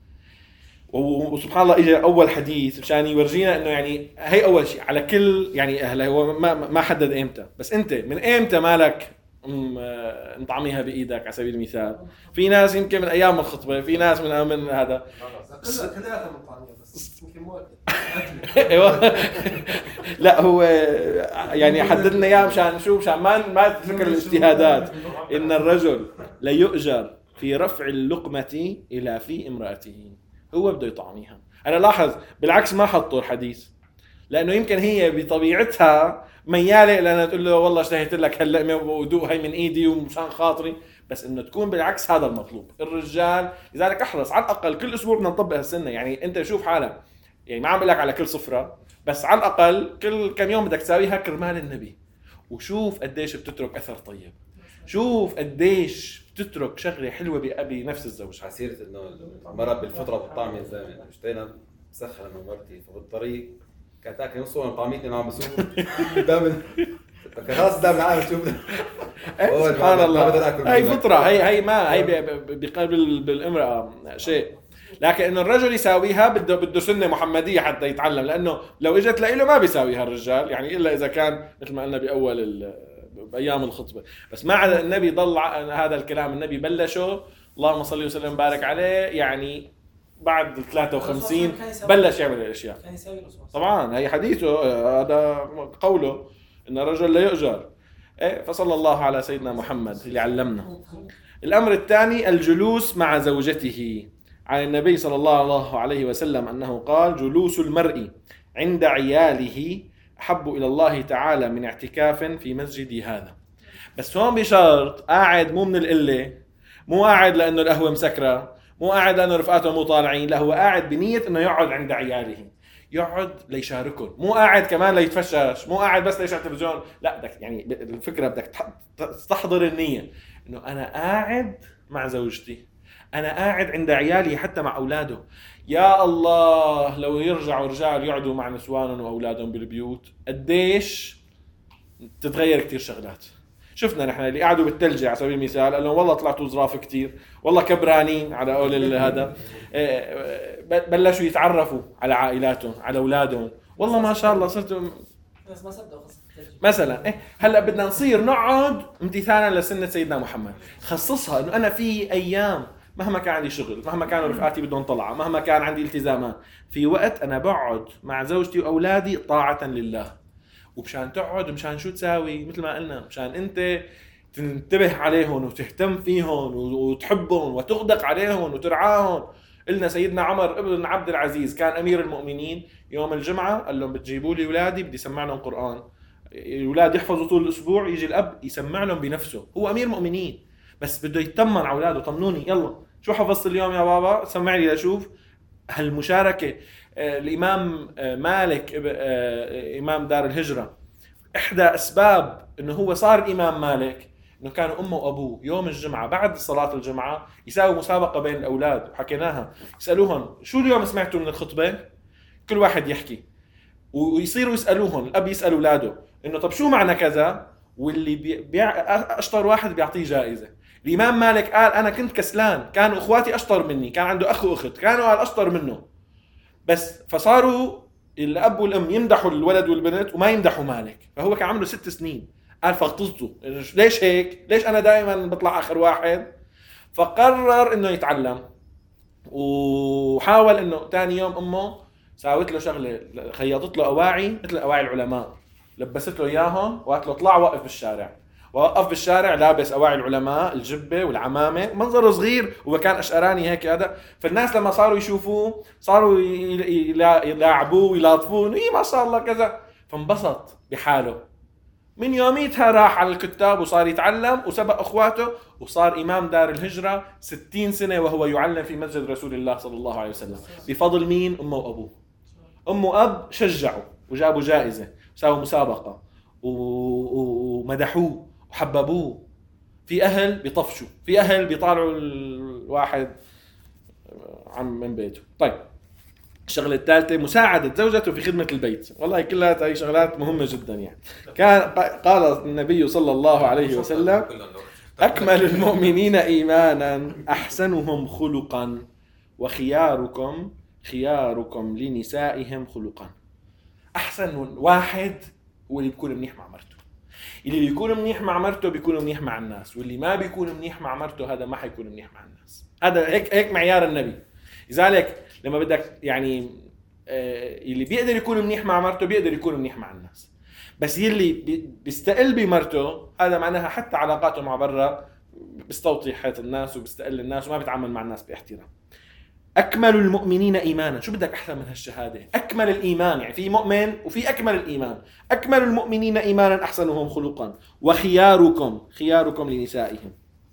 وسبحان الله اجى اول حديث مشان يورجينا انه يعني هي اول شيء على كل يعني اهله. هو ما ما حدد امتى، بس انت من امتى مالك نطعميها بايدك. على سبيل المثال في ناس يمكن من ايام الخطبه، في ناس من من هذا ثلاثه مطعميه بس يمكن مو لا هو يعني حدد لنا اياه مشان نشوف، مشان ما ما تفكر الاجتهادات. ان الرجل لا يؤجر في رفع اللقمه الى في امراته. هو بده يطعميها. أنا لاحظ بالعكس ما حطوا الحديث، لأنه يمكن هي بطبيعتها ميالة لأنها تقول له والله اشتهيت لك هاللقمة ودوق هاي من إيدي ومشان خاطري، بس إنه تكون بالعكس. هذا المطلوب. الرجال لذلك أحرص على الأقل كل أسبوع بدنا نطبق هالسنة. يعني أنت شوف حالك، يعني ما عم بقول لك على كل صفرة، بس على الأقل كل كم يوم بدك تساويها كرمال النبي. وشوف قديش بتترك أثر طيب، شوف قديش بتترك شغله حلوه بأبي نفس الزوج. عسيرة انه مرة بالفطره بالطعم يا زلمه، اشتينا مسخن انا ومرتي، فبالطريق كانت تاكل نص من طعميتنا عم بسوق قدام خلاص قدام العالم شو سبحان الله. هي فطره، هي هي ما هي بقلب بالامراه شيء، لكن انه الرجل يساويها بده بده سنه محمديه حتى يتعلم. لانه لو اجت له ما بيساويها الرجال، يعني الا اذا كان مثل ما قلنا باول بايام الخطبه. بس مع النبي ضل هذا الكلام، النبي بلشه اللهم صل وسلم وبارك عليه يعني بعد ثلاثة وخمسين بلش يعمل الاشياء. كان يساوي الوسواس. طبعا هي حديثه، هذا قوله ان الرجل لا يؤجر. إيه، فصلى الله على سيدنا محمد اللي علمنا. الامر الثاني الجلوس مع زوجته. عن النبي صلى الله عليه وسلم انه قال: جلوس المرء عند عياله احب الى الله تعالى من اعتكاف في مسجدي هذا. بس هون بشرط قاعد مو من القله، مو قاعد لانه القهوه مسكره، مو قاعد لانه رفقاته مو طالعين، لا هو قاعد بنيه انه يقعد عند عياله، يقعد ليشاركهم، مو قاعد كمان ليتفشش، مو قاعد بس ليشوف تلفزيون، لا بدك يعني الفكره بدك تستحضر النيه انه انا قاعد مع زوجتي، انا قاعد عند عيالي حتى مع اولاده. يا الله لو يرجعوا رجال يقعدوا مع نسوانهم واولادهم بالبيوت قديش تتغير كتير شغلات. شفنا نحن اللي قعدوا بالثلجة على سبيل المثال قال لهم والله طلعتوا ظراف كتير، والله كبرانين على قول هذا، بلشوا يتعرفوا على عائلاتهم على اولادهم، والله ما شاء الله صرتوا بس ما صدقوا قصة الثلج مثلا. إيه هلا بدنا نصير نقعد امتثالا لسنة سيدنا محمد، خصصها انه انا في ايام مهما كان عندي شغل، مهما كانوا رفقاتي بدهم طلعة، مهما كان عندي التزامات، في وقت انا بقعد مع زوجتي واولادي طاعة لله، ومشان تقعد ومشان شو تساوي مثل ما قلنا، مشان انت تنتبه عليهم وتهتم فيهم وتحبهم وتغدق عليهم وترعاهم. قلنا سيدنا عمر ابن عبد العزيز كان امير المؤمنين، يوم الجمعة قال لهم بتجيبوا لي اولادي بدي اسمع لهم قرآن، الاولاد يحفظوا طول الاسبوع، يجي الاب يسمع لهم بنفسه، هو امير مؤمنين بس بده يطمن على اولاده، طمنوني يلا شو حفظت اليوم يا بابا سمع لي لاشوف. هالمشاركة الإمام مالك إمام دار الهجرة إحدى أسباب إنه هو صار إمام مالك إنه كانوا أمه وأبوه يوم الجمعة بعد صلاة الجمعة يساوي مسابقة بين الأولاد، وحكيناها يسألوهم شو اليوم سمعتوا من الخطبة، كل واحد يحكي ويصيروا يسألوهم، الأب يسأل أولاده إنه طب شو معنى كذا، واللي بيع أشطر واحد بيعطيه جائزة. الإمام مالك قال أنا كنت كسلان، كانوا أخواتي أشطر مني، كان عنده أخ وأخت كانوا قال أشطر منه، بس فصاروا الأب والأم يمدحوا الولد والبنت وما يمدحوا مالك، فهو كان عمره ست سنين قال فاغتظته ليش هيك، ليش أنا دائما بطلع آخر واحد، فقرر إنه يتعلم، وحاول إنه تاني يوم أمه ساوت له شغلة، خيطت له أواعي مثل أواعي العلماء، لبست له إياهم وقالت له اطلع وقف بالشارع، ووقف بالشارع لابس أواعي العلماء الجبة والعمامة، منظره صغير وكان أشقراني هيك هذا، فالناس لما صاروا يشوفوه صاروا يلاعبوه ويلاطفوه إيه ما شاء الله كذا، فانبسط بحاله. من يوميتها راح على الكتاب وصار يتعلم وسبق أخواته وصار إمام دار الهجرة ستين سنة وهو يعلم في مسجد رسول الله صلى الله عليه وسلم، بفضل مين؟ أمه وأبوه. أمه وأب شجعوا وجابوا جائزة وساووا مسابقة ومدحوه وحببوه. في أهل بيطفشوا، في أهل بيطالعوا الواحد عم من بيته. طيب الشغلة الثالثة مساعدة زوجته في خدمة البيت، والله كلها هاي شغلات مهمة جدا. يعني كان قال النبي صلى الله عليه وسلم أكمل المؤمنين إيمانا أحسنهم خلقا وخياركم خياركم لنسائهم خلقا. أحسن واحد هو اللي بيكون منيح مع مرته، اللي بيكون منيح مع مرته بيكون منيح مع الناس، واللي ما بيكون منيح مع مرته هذا ما حيكون منيح مع الناس. هذا هيك هيك معيار النبي. لذلك لما بدك يعني آه اللي بيقدر يكون منيح مع مرته بيقدر يكون منيح مع الناس، بس اللي بيستقل بمرته هذا معناها حتى علاقاته مع برا بيستوطي حياة الناس وبيستقل الناس وما بيتعامل مع الناس باحترام. أكمل المؤمنين إيمانا، شو بدك أحسن من هالشهادة؟ أكمل الإيمان، يعني في مؤمن وفي أكمل الإيمان. أكمل المؤمنين إيمانا أحسنهم خلقا وخياركم خياركم لنسائهم.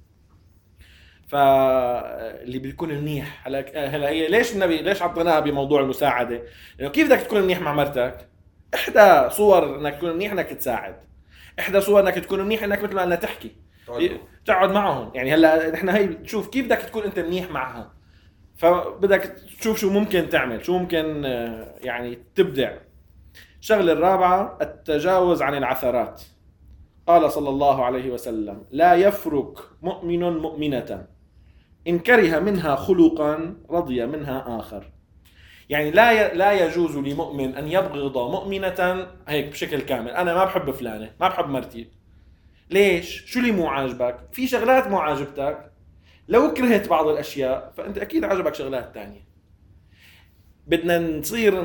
فاللي بيكون منيح هلا هلا هي ليش النبي ليش عطيناها بموضوع المساعدة؟ لأنه كيف بدك تكون منيح مع مرتك؟ إحدى صور إنك تكون منيح إنك تساعد، إحدى صور إنك تكون منيح إنك مثل ما قلنا تحكي تقعد معهم. يعني هلا نحن هي تشوف كيف بدك تكون أنت منيح معها، فبدك تشوف شو ممكن تعمل، شو ممكن يعني تبدع. الشغلة الرابعة التجاوز عن العثرات. قال صلى الله عليه وسلم لا يفرق مؤمن مؤمنة إن كره منها خلقا رضي منها آخر. يعني لا لا يجوز لمؤمن أن يبغض مؤمنة هيك بشكل كامل، أنا ما بحب فلانة، ما بحب مرتي. ليش؟ شو اللي مو عاجبك؟ في شغلات مو عاجبتك، لو كرهت بعض الأشياء فأنت أكيد عجبك شغلات تانية. بدنا نصير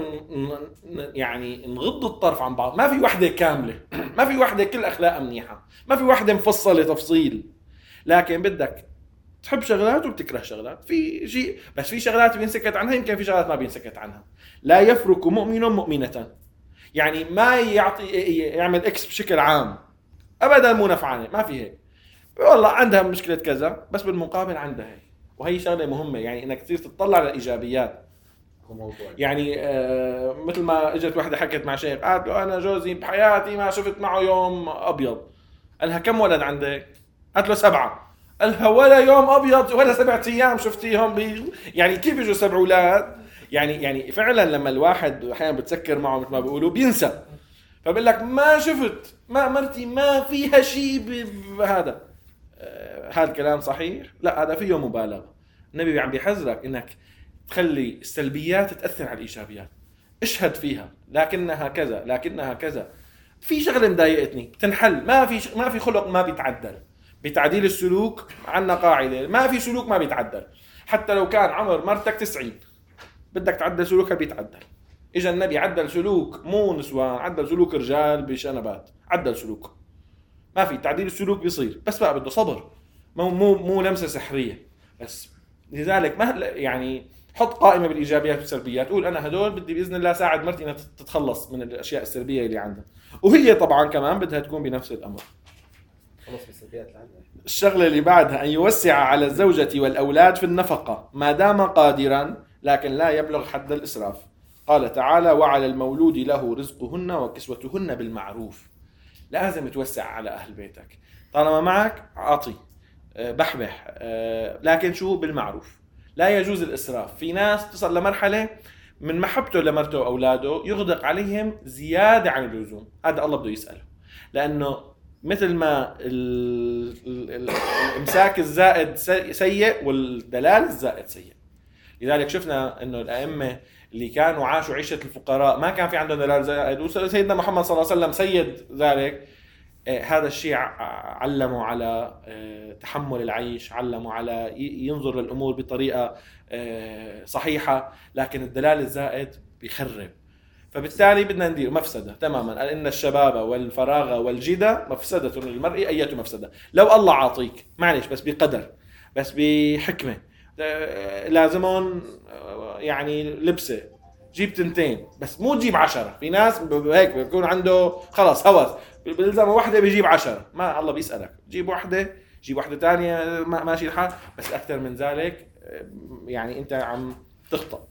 يعني نغض الطرف عن بعض. ما في وحدة كاملة، ما في وحدة كل أخلاقها منيحة، ما في وحدة مفصلة تفصيل، لكن بدك تحب شغلات وبتكره شغلات. في شيء بس في شغلات بينسكت عنها، يمكن في شغلات ما بينسكت عنها. لا يفرق مؤمن مؤمنة، يعني ما يعطي يعمل اكس بشكل عام ابدا مو نفعانه، ما في هيك. والله عندها مشكله كذا بس بالمقابل عندها هيك، وهي شغله مهمه، يعني انك تصير تطلع على الايجابيات. يعني آه مثل ما اجت واحده حكت مع شيخ، قالت له انا جوزي بحياتي ما شفت معه يوم ابيض. قالها كم ولد عندك؟ قالت له سبعه. قالها ولا يوم ابيض ولا سبعة ايام شفتيهم بي... يعني كيف اجوا سبع اولاد؟ يعني يعني فعلا لما الواحد احيانا بتسكر معه مثل ما بيقولوا بينسى، فبقول لك ما شفت، ما مرتي ما فيها شيء بهذا. آه هذا الكلام صحيح؟ لا، هذا فيه مبالغه. النبي عم بيحذرك انك تخلي السلبيات تاثر على الايجابيات. اشهد فيها لكنها كذا لكنها كذا. في شغله مضايقتني تنحل، ما في ش... ما في خلق ما بيتعدل. بتعديل السلوك عندنا قاعده، ما في سلوك ما بيتعدل. حتى لو كان عمر مرتك تسعين بدك تعدل سلوكها بيتعدل. اجى النبي عدل سلوك مو نسوان، عدل سلوك رجال بشنبات، عدل سلوك. ما في تعديل السلوك بيصير، بس بقى بده صبر، مو مو مو لمسه سحريه بس. لذلك ما يعني حط قائمه بالايجابيات والسلبيات، قول انا هدول بدي باذن الله ساعد مرتي انها تتخلص من الاشياء السلبيه اللي عندها، وهي طبعا كمان بدها تكون بنفس الامر. خلص بالسلبيات اللي عندها. الشغله اللي بعدها ان يوسع على الزوجه والاولاد في النفقه ما دام قادرا، لكن لا يبلغ حد الاسراف. قال تعالى وعلى المولود له رزقهن وكسوتهن بالمعروف. لازم توسع على اهل بيتك، طالما معك اعطي بحبح، لكن شو بالمعروف. لا يجوز الاسراف. في ناس تصل لمرحله من محبته لمرته واولاده يغدق عليهم زياده عن اللزوم، هذا الله بده يساله. لانه مثل ما الامساك الزائد سيء والدلال الزائد سيء. لذلك شفنا انه الائمه اللي كانوا عاشوا عيشه الفقراء ما كان في عندهم دلال زائد، وسيدنا محمد صلى الله عليه وسلم سيد ذلك. هذا الشيء علموا على تحمل العيش، علموا على ينظر للأمور بطريقة صحيحة، لكن الدلال الزائد بيخرب. فبالتالي بدنا ندير مفسدة تماما. إن الشباب والفراغ والجدة مفسدة للمرء أية مفسدة. لو الله عاطيك معلش بس بقدر، بس بحكمة، لازمون يعني لبسة جيب تنتين بس مو تجيب عشرة. في ناس هيك بيكون عنده خلاص هوس، بلزمه واحدة بيجيب عشرة. ما الله بيسألك، جيب واحدة جيب واحدة تانية ماشي الحال، بس أكثر من ذلك يعني أنت عم تخطأ.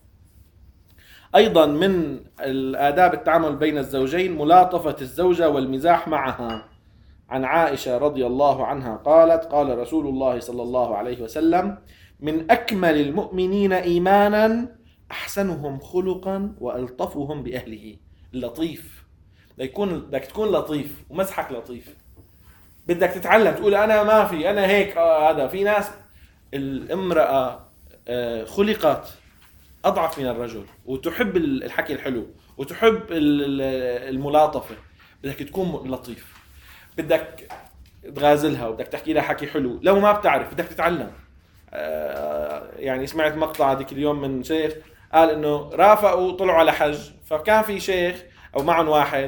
أيضا من الآداب التعامل بين الزوجين ملاطفة الزوجة والمزاح معها. عن عائشة رضي الله عنها قالت قال رسول الله صلى الله عليه وسلم من أكمل المؤمنين إيمانا أحسنهم خلقا وألطفهم بأهله. اللطيف بدك يكون بدك تكون لطيف ومزحك لطيف. بدك تتعلم تقول أنا ما في أنا هيك. آه هذا في ناس الامرأة آه خلقت أضعف من الرجل وتحب الحكي الحلو وتحب الملاطفة. بدك تكون لطيف، بدك تغازلها وبدك تحكي لها حكي حلو. لو ما بتعرف بدك تتعلم. آه يعني سمعت مقطع هذيك اليوم من شيخ قال إنه رافقوا طلعوا على حج، فكان في شيخ أو معهم واحد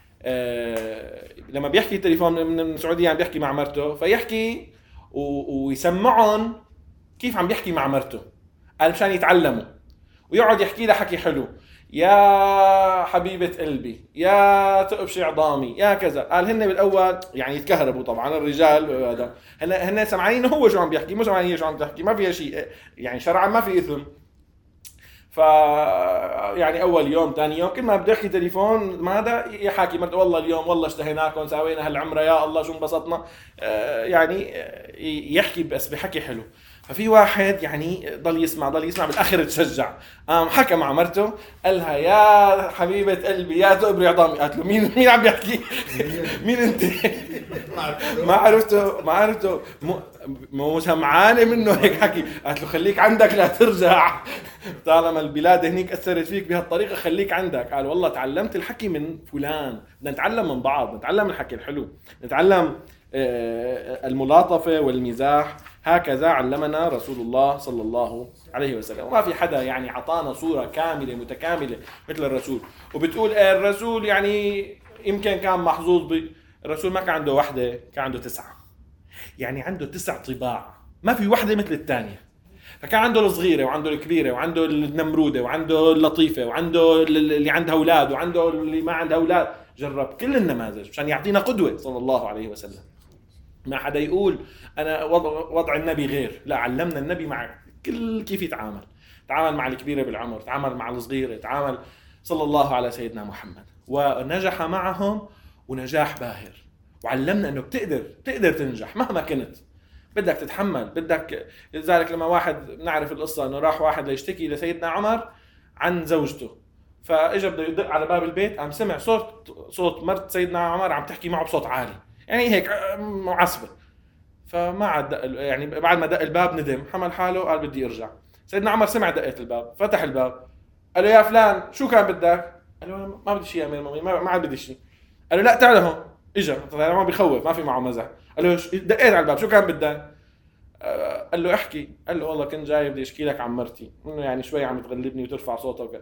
آه لما بيحكي تليفون من السعودية يعني بيحكي مع مرته، فيحكي ويسمعهم كيف عم بيحكي مع مرته، قال مشان يتعلموا، ويقعد يحكي لها حكي حلو، يا حبيبة قلبي، يا تقبشي عظامي، يا كذا. قال هن بالأول يعني يتكهربوا طبعا الرجال هذا، هن هن سمعانين هو شو عم بيحكي، مو سمعانين هي شو عم تحكي، ما فيها شيء يعني شرعا ما في إثم. ف يعني اول يوم ثاني يوم كل ما بده يحكي تليفون ما هذا يحكي مرته والله اليوم والله اشتهيناكم سوينا هالعمره يا الله شو انبسطنا. يعني يحكي بس بحكي حلو. ففي واحد يعني ضل يسمع ضل يسمع بالاخر تشجع، قام حكى مع مرته قالها يا حبيبه قلبي يا تقبري عظامي. قالت له مين مين عم بيحكي؟ مين انت؟ ما عرفته ما عرفته مو سمعانه منه هيك حكي. قالت له خليك عندك لا ترجع، طالما البلاد هنيك اثرت فيك بهالطريقه خليك عندك. قال والله تعلمت الحكي من فلان. بدنا نتعلم من بعض، نتعلم الحكي الحلو، نتعلم الملاطفه والمزاح. هكذا علمنا رسول الله صلى الله عليه وسلم. وما في حدا يعني عطانا صورة كاملة متكاملة مثل الرسول. وبتقول الرسول يعني يمكن كان محظوظ ب... الرسول ما كان عنده واحدة، كان عنده تسعة، يعني عنده تسع طباع ما في واحدة مثل الثانية. فكان عنده الصغيرة وعنده الكبيرة وعنده النمرودة وعنده اللطيفة وعنده اللي عندها أولاد وعنده اللي ما عندها أولاد. جرب كل النماذج عشان يعطينا قدوة صلى الله عليه وسلم. ما حدا يقول أنا وضع, وضع النبي غير، لا، علمنا النبي مع كل كيف يتعامل. تعامل مع الكبيرة بالعمر، تعامل مع الصغيرة، تعامل صلى الله على سيدنا محمد، ونجح معهم ونجاح باهر. وعلمنا أنه بتقدر بتقدر تنجح مهما كنت، بدك تتحمل، بدك. لذلك لما واحد نعرف القصة أنه راح واحد ليشتكي لسيدنا عمر عن زوجته، فإجا بده يدق على باب البيت، قام سمع صوت صوت مرت سيدنا عمر عم تحكي معه بصوت عالي، يعني هيك معصبة. فما عاد دق، يعني بعد ما دق الباب ندم، حمل حاله قال بدي ارجع. سيدنا عمر سمع دقة الباب، فتح الباب، قال له يا فلان شو كان بدك؟ قال له ما بدي شيء يا امير المؤمنين، ما عاد بدي شيء. قال له لا تعال هون. اجا طبعا ما بيخوف، ما في معه مزح. قال له دقيت على الباب، شو كان بدك؟ قال له احكي. قال له والله كنت جاي بدي اشكي لك عن مرتي، انه يعني شوي عم تغلبني وترفع صوتها وكذا.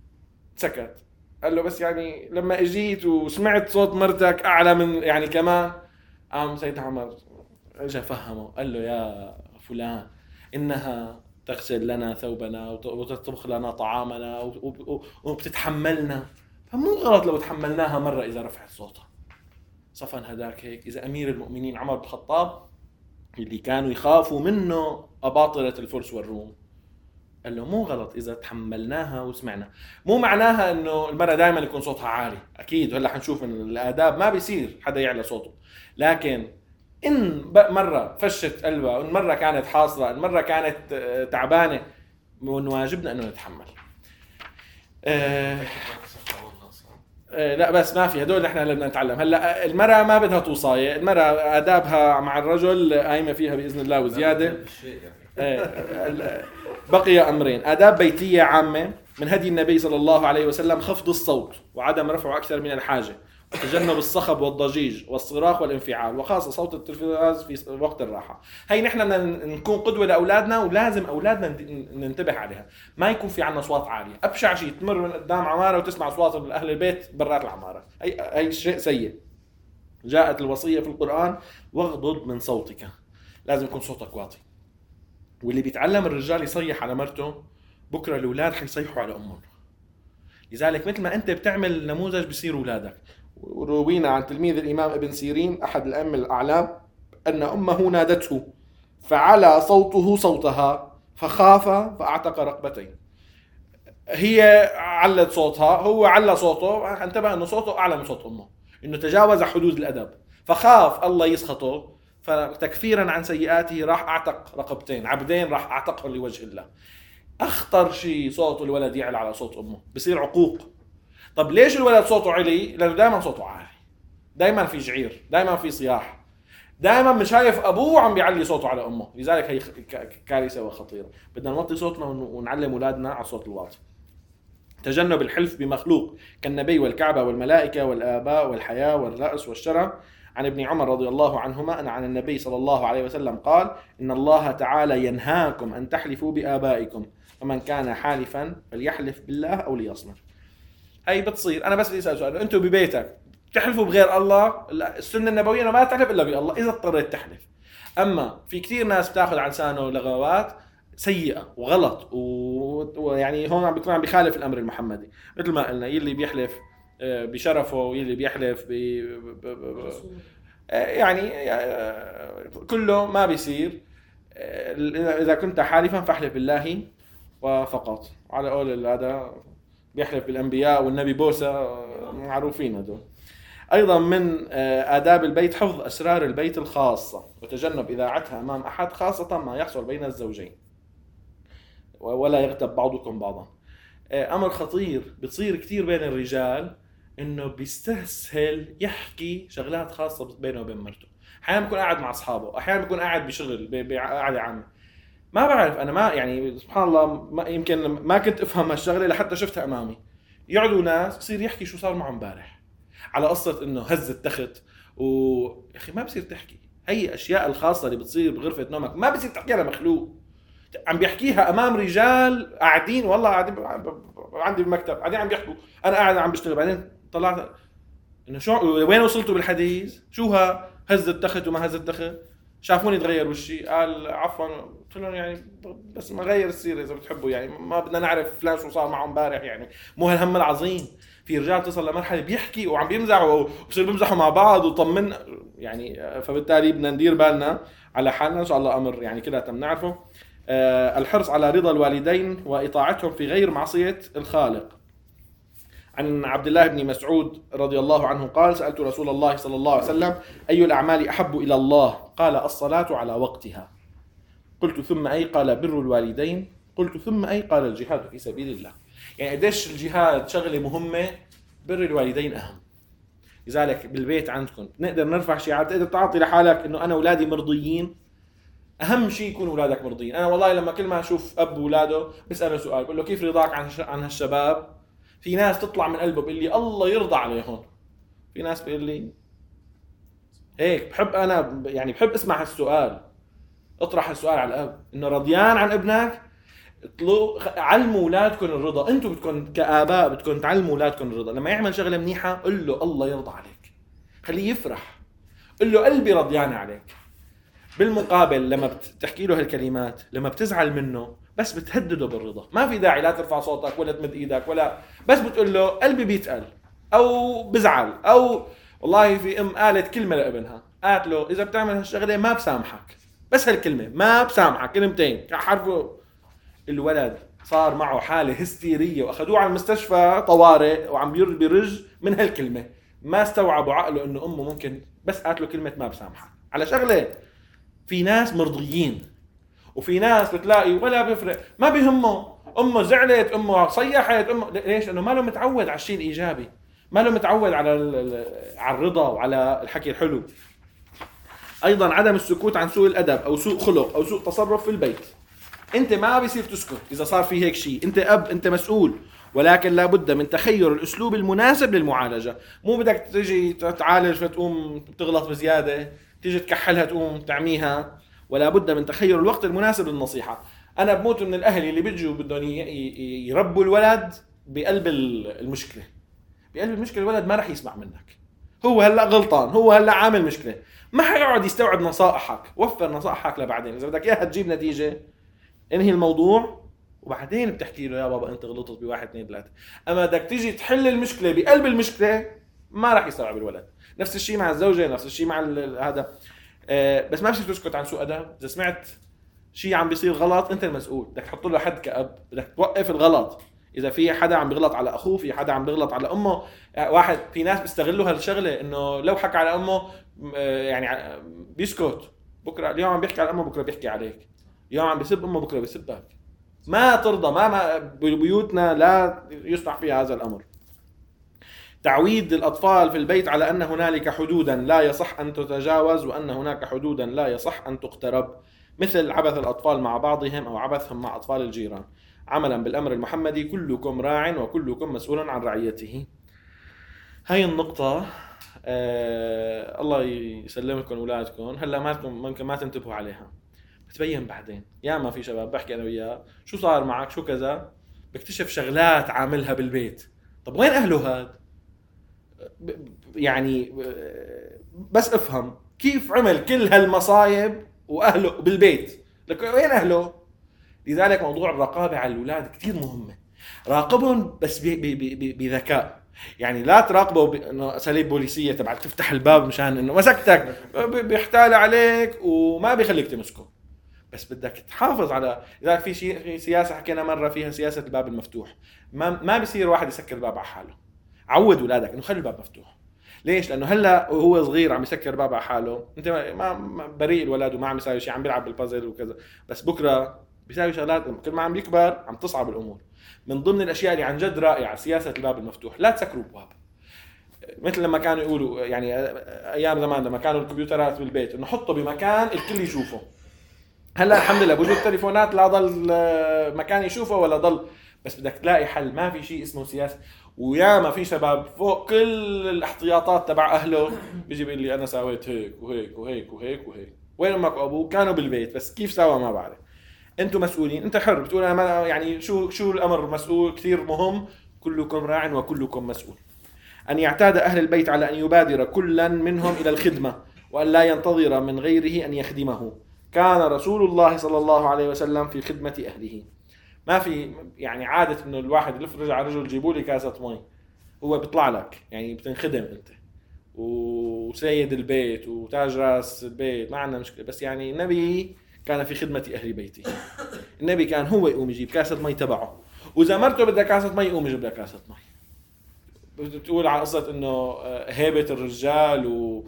سكت. قال له بس يعني لما اجيت وسمعت صوت مرتك اعلى من يعني كمان. قام سيدنا عمر اجى فهمه، قال له يا فلان انها تغسل لنا ثوبنا وتطبخ لنا طعامنا وبتتحملنا، فمو غلط لو تحملناها مرة إذا رفعت صوتها. صفا هداك هيك إذا أمير المؤمنين عمر بن الخطاب اللي كانوا يخافوا منه أباطلة الفرس والروم، قال له مو غلط إذا تحملناها وسمعنا. مو معناها إنه المرة دائما يكون صوتها عالي، أكيد هلا حنشوف إن الآداب ما بيصير حدا يعلى صوته، لكن إن مرة فشت قلبها، إن مرة كانت حاصرة، إن مرة كانت تعبانة، من واجبنا إنه نتحمل. أه أه لا بس ما في، هدول نحن اللي بدنا نتعلم. هلا المرأة ما بدها توصاية، المرأة آدابها مع الرجل قايمة فيها بإذن الله وزيادة. أه بقي أمرين: آداب بيتية عامة من هدي النبي صلى الله عليه وسلم خفض الصوت وعدم رفعه أكثر من الحاجة، وتجنب الصخب والضجيج والصراخ والانفعال، وخاصة صوت التلفاز في وقت الراحة. هاي نحن بدنا نكون قدوة لأولادنا، ولازم أولادنا ننتبه عليها. ما يكون في عنا أصوات عالية، أبشع شيء تمر من قدام عمارة وتسمع أصوات أهل البيت برات العمارة، هي هي شيء سيء. جاءت الوصية في القرآن: واغضض من صوتك، لازم يكون صوتك واطي. واللي بيتعلم الرجال يصيح على مرته، بكرة الأولاد حيصيحوا على أمهم. لذلك مثل ما أنت بتعمل نموذج بيصير أولادك. وروينا عن تلميذ الإمام ابن سيرين أحد الأئمة الأعلام أن أمه نادته فعلى صوته صوتها فخاف فأعتق رقبتين. هي علت صوتها، هو على صوته، انتبه أنه صوته أعلى من صوت أمه، أنه تجاوز حدود الأدب، فخاف الله يسخطه، فتكفيرا عن سيئاته راح أعتق رقبتين، عبدين راح أعتقه لوجه الله. أخطر شيء صوت الولد يعلى على صوت أمه، بصير عقوق. طب ليش الولد صوته عالي؟ لأنه دائما صوته عالي، دائما في جعير، دائما في صياح، دائما مش شايف أبوه عم بيعلي صوته على أمه. لذلك هي كارثة وخطيرة. بدنا نوطي صوتنا ونعلم أولادنا على الصوت الواطي. تجنب الحلف بمخلوق كالنبي والكعبة والملائكة والآباء والحياة والرأس والشرع. عن ابن عمر رضي الله عنهما أن عن النبي صلى الله عليه وسلم قال: إن الله تعالى ينهاكم أن تحلفوا بآبائكم، فمن كان حالفا فليحلف بالله أو ليصمت. هاي بتصير. أنا بس بدي أسأل سؤال: أنتوا ببيتك تحلفوا بغير الله؟ السنة النبوية ما تحلف إلا بالله إذا اضطريت تحلف. أما في كثير ناس بتاخذ عن لسانه لغوات سيئة وغلط، ويعني هون عم بيكون عم بيخالف الأمر المحمدي. مثل ما قلنا، يلي بيحلف بشرفه، يلي بيحلف ب... يعني كله ما بيصير. إذا كنت حالفا فاحلف بالله وفقط. على قول هذا بيحلف بالأنبياء والنبي بوسى، معروفين هذول. أيضا من آداب البيت حفظ أسرار البيت الخاصة وتجنب إذاعتها أمام أحد، خاصة ما يحصل بين الزوجين، ولا يغتب بعضكم بعضا. أمر خطير بتصير كتير بين الرجال، إنه بيستسهل يحكي شغلات خاصة بينه وبين مرته. أحيانا بيكون قاعد مع أصحابه، أحيانا بيكون قاعد بشغل بقعدة عامة، ما بعرف أنا، ما يعني سبحان الله، ما يمكن ما كنت أفهم هالشغلة لحتى شفتها أمامي. يقعدوا ناس يصير يحكي شو صار معه امبارح على قصة إنه هز التخت، و يا أخي ما بصير تحكي. هي اشياء الخاصه اللي بتصير بغرفه نومك ما بصير تحكيها لمخلوق، عم بيحكيها امام رجال قاعدين، والله قاعدين عندي بالمكتب قاعدين عم بيحكوا، انا قاعد عم بشتغل، بعدين طلعت انه شو وين وصلتوا بالحديث؟ شوها هز التخت وما هز التخت؟ شافوني تغير وشي، قال عفوا، قلت لهم يعني بس ما غير السيره اذا بتحبوا، يعني ما بدنا نعرف فلان شو صار معه امبارح، يعني مو هالهم العظيم. في رجال تصل لمرحله بيحكي وعم بيمزحوا وبصير بيمزحوا مع بعض وطمن يعني، فبالتالي بدنا ندير بالنا على حالنا. ان شاء الله امر يعني كلها بنعرفه. أه الحرص على رضا الوالدين واطاعتهم في غير معصيه الخالق. عن عبد الله بن مسعود رضي الله عنه قال: سألت رسول الله صلى الله عليه وسلم: أي الأعمال أحب إلى الله؟ قال: الصلاة على وقتها. قلت: ثم أي؟ قال: بر الوالدين. قلت: ثم أي؟ قال: الجهاد في سبيل الله. يعني قديش الجهاد شغلة مهمة، بر الوالدين أهم. لذلك بالبيت عندكم نقدر نرفع شعار، تقدر تعطي لحالك إنه أنا أولادي مرضيين. أهم شيء يكون أولادك مرضيين. أنا والله لما كل ما أشوف أب وأولاده بسأله سؤال، بقول له: كيف رضاك عن عن هالشباب؟ في ناس تطلع من قلبه بيقول لي الله يرضى عليهم، في ناس بيقول لي هيك. بحب انا يعني بحب اسمع هالسؤال، اطرح السؤال على الاب انه رضيان عن ابنك. اطلعوا علموا اولادكم الرضا، انتم بدكم كآباء بدكم تعلموا اولادكم الرضا. لما يعمل شغله منيحه قل له الله يرضى عليك، خليه يفرح، قل له قلبي رضيان عليك. بالمقابل لما بتحكي له هالكلمات، لما بتزعل منه بس بتهدده بالرضا، ما في داعي لا ترفع صوتك ولا تمد ايدك ولا، بس بتقول له قلبي بيتقل او بزعل، او والله في ام قالت كلمه لابنها، قالت له اذا بتعمل هالشغله ما بسامحك، بس هالكلمه ما بسامحك، كلمتين حرفوا. الولد صار معه حاله هستيريه واخذوه على المستشفى طوارئ وعم بيرج من هالكلمه، ما استوعبوا عقله انه امه ممكن بس قالت له كلمه ما بسامحك على شغله. في ناس مرضيين وفي ناس بتلاقي ولا بيفرق، ما بيهمه امه زعلت، امه صيحت، امه ليش؟ لانه ما له متعود على الشيء الايجابي، ما له متعود على على الرضا وعلى الحكي الحلو. ايضا عدم السكوت عن سوء الادب او سوء خلق او سوء تصرف في البيت. انت ما بيصير تسكت اذا صار في هيك شيء، انت اب، انت مسؤول، ولكن لابد من تخير الاسلوب المناسب للمعالجه. مو بدك تجي تعالج فتقوم تغلط بزياده، تيجي تكحلها تقوم تعميها، ولا بد من تخير الوقت المناسب للنصيحه. انا بموت من الاهل اللي بيجوا بدهم يربوا الولد بقلب المشكله. بقلب المشكله الولد ما راح يسمع منك، هو هلا غلطان، هو هلا عامل مشكله، ما حيقعد يستوعب نصائحك. وفر نصائحك لبعدين، اذا بدك اياها تجيب نتيجه انهي الموضوع وبعدين بتحكي له يا بابا انت غلطت بواحد اثنين ثلاثه. اما بدك تيجي تحل المشكله بقلب المشكله ما راح يستوعب الولد. نفس الشيء مع الزوجه، نفس الشيء مع هذا. أه بس ما بصير تسكت عن سوء ادب. اذا سمعت شيء عم بيصير غلط انت المسؤول، بدك تحط له حد كأب، بدك توقف الغلط. اذا في حدا عم بيغلط على اخوه، في حدا عم بيغلط على امه، واحد في ناس بيستغلوا هالشغله انه لو حكى على امه يعني بيسكت، بكره اليوم عم بيحكي على امه بكره بيحكي عليك، اليوم عم بيسب امه بكره بيسبك. ما ترضى، ما, ما بيوتنا لا يصنع فيها هذا الامر. تعويد الأطفال في البيت على أن هنالك حدودا لا يصح أن تتجاوز، وأن هناك حدودا لا يصح أن تقترب، مثل عبث الأطفال مع بعضهم أو عبثهم مع أطفال الجيران، عملا بالأمر المحمدي: كلكم راع وكلكم مسؤول عن رعيته. هاي النقطة آه الله يسلمكم أولادكم، هلا ما ممكن ما تنتبهوا عليها، بتبين بعدين. يا ما في شباب بحكي أنا وياه شو صار معك شو كذا، بكتشف شغلات عاملها بالبيت. طب وين أهله هاد؟ يعني بس افهم كيف عمل كل هالمصايب واهله بالبيت، لك وين اهله؟ لذلك موضوع الرقابه على الاولاد كثير مهمه. راقبهم بس بذكاء، يعني لا تراقبه بانه اساليب بوليسيه تبع تفتح الباب مشان انه مسكتك بيحتال عليك وما بيخليك تمسكه، بس بدك تحافظ على. لذلك في شيء سياسه حكينا مره فيها، سياسه الباب المفتوح. ما ما بيصير واحد يسكر الباب على حاله. عود اولادك انه خلي الباب مفتوح. ليش؟ لانه هلا وهو صغير عم يسكر الباب على حاله، انت ما بريء الولد وما عم يساوي شيء، عم بيلعب بالبازل وكذا، بس بكره بيساوي شغلات كل ما عم يكبر عم تصعب الامور. من ضمن الاشياء اللي عن جد رائعه سياسه الباب المفتوح، لا تسكروا الباب. مثل لما كانوا يقولوا يعني ايام زمان لما كانوا الكمبيوترات بالبيت انه حطه بمكان الكل يشوفه. هلا الحمد لله بوجود التليفونات لا ضل مكان يشوفه ولا ضل، بس بدك تلاقي حل. ما في شيء اسمه سياسه. ويا ما في شباب فوق كل الاحتياطات تبع اهله بيجي بيقول لي انا سويت هيك وهيك وهيك وهيك وهيك. وين امك وابوك؟ كانوا بالبيت بس كيف سوا ما بعرف. انتم مسؤولين، انت حر بتقول انا ما يعني شو شو الامر مسؤول كثير مهم. كلكم راع وكلكم مسؤول. ان يعتاد اهل البيت على ان يبادر كلا منهم الى الخدمه وان لا ينتظر من غيره ان يخدمه. كان رسول الله صلى الله عليه وسلم في خدمه اهله. ما في يعني عاده انه الواحد يلف على رجل جيبوا لي كاسه مي، هو بيطلع لك يعني بتنخدم انت وسيد البيت وتاج راس البيت، ما عندنا مشكله. بس يعني النبي كان في خدمه اهل بيته. النبي كان هو يقوم يجيب كاسه مي تبعه، واذا مرته بدها كاسه مي يقوم يجيب لها كاسه مي. بتقول على قصه انه هيبه الرجال و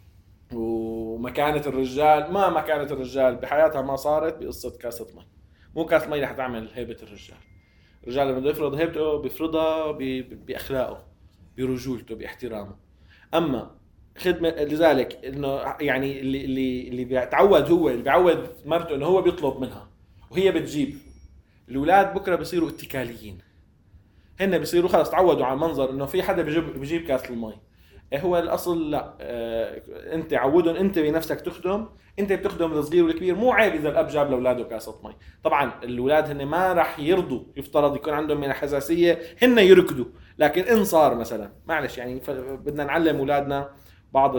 ومكانه الرجال، ما مكانه الرجال بحياتها ما صارت بقصه كاسه مي. مو كاسه مي رح تعمل هيبه الرجال. الرجال لما بده يفرض هيبته بيفرضها باخلاقه، برجولته، باحترامه. اما خدمه لذلك انه يعني اللي اللي اللي بيتعود هو اللي بيعود مرته انه هو بيطلب منها وهي بتجيب. الاولاد بكره بيصيروا اتكاليين، هن بيصيروا خلاص تعودوا على المنظر انه في حدا بيجيب بيجيب كاس المي. هو الاصل لا، اه انت عودهم انت بنفسك تخدم، انت بتخدم الصغير والكبير. مو عيب اذا الاب جاب لاولاده كاسه مي. طبعا الاولاد هن ما راح يرضوا، يفترض يكون عندهم من الحساسيه هن يركضوا، لكن ان صار مثلا معلش يعني بدنا نعلم اولادنا بعض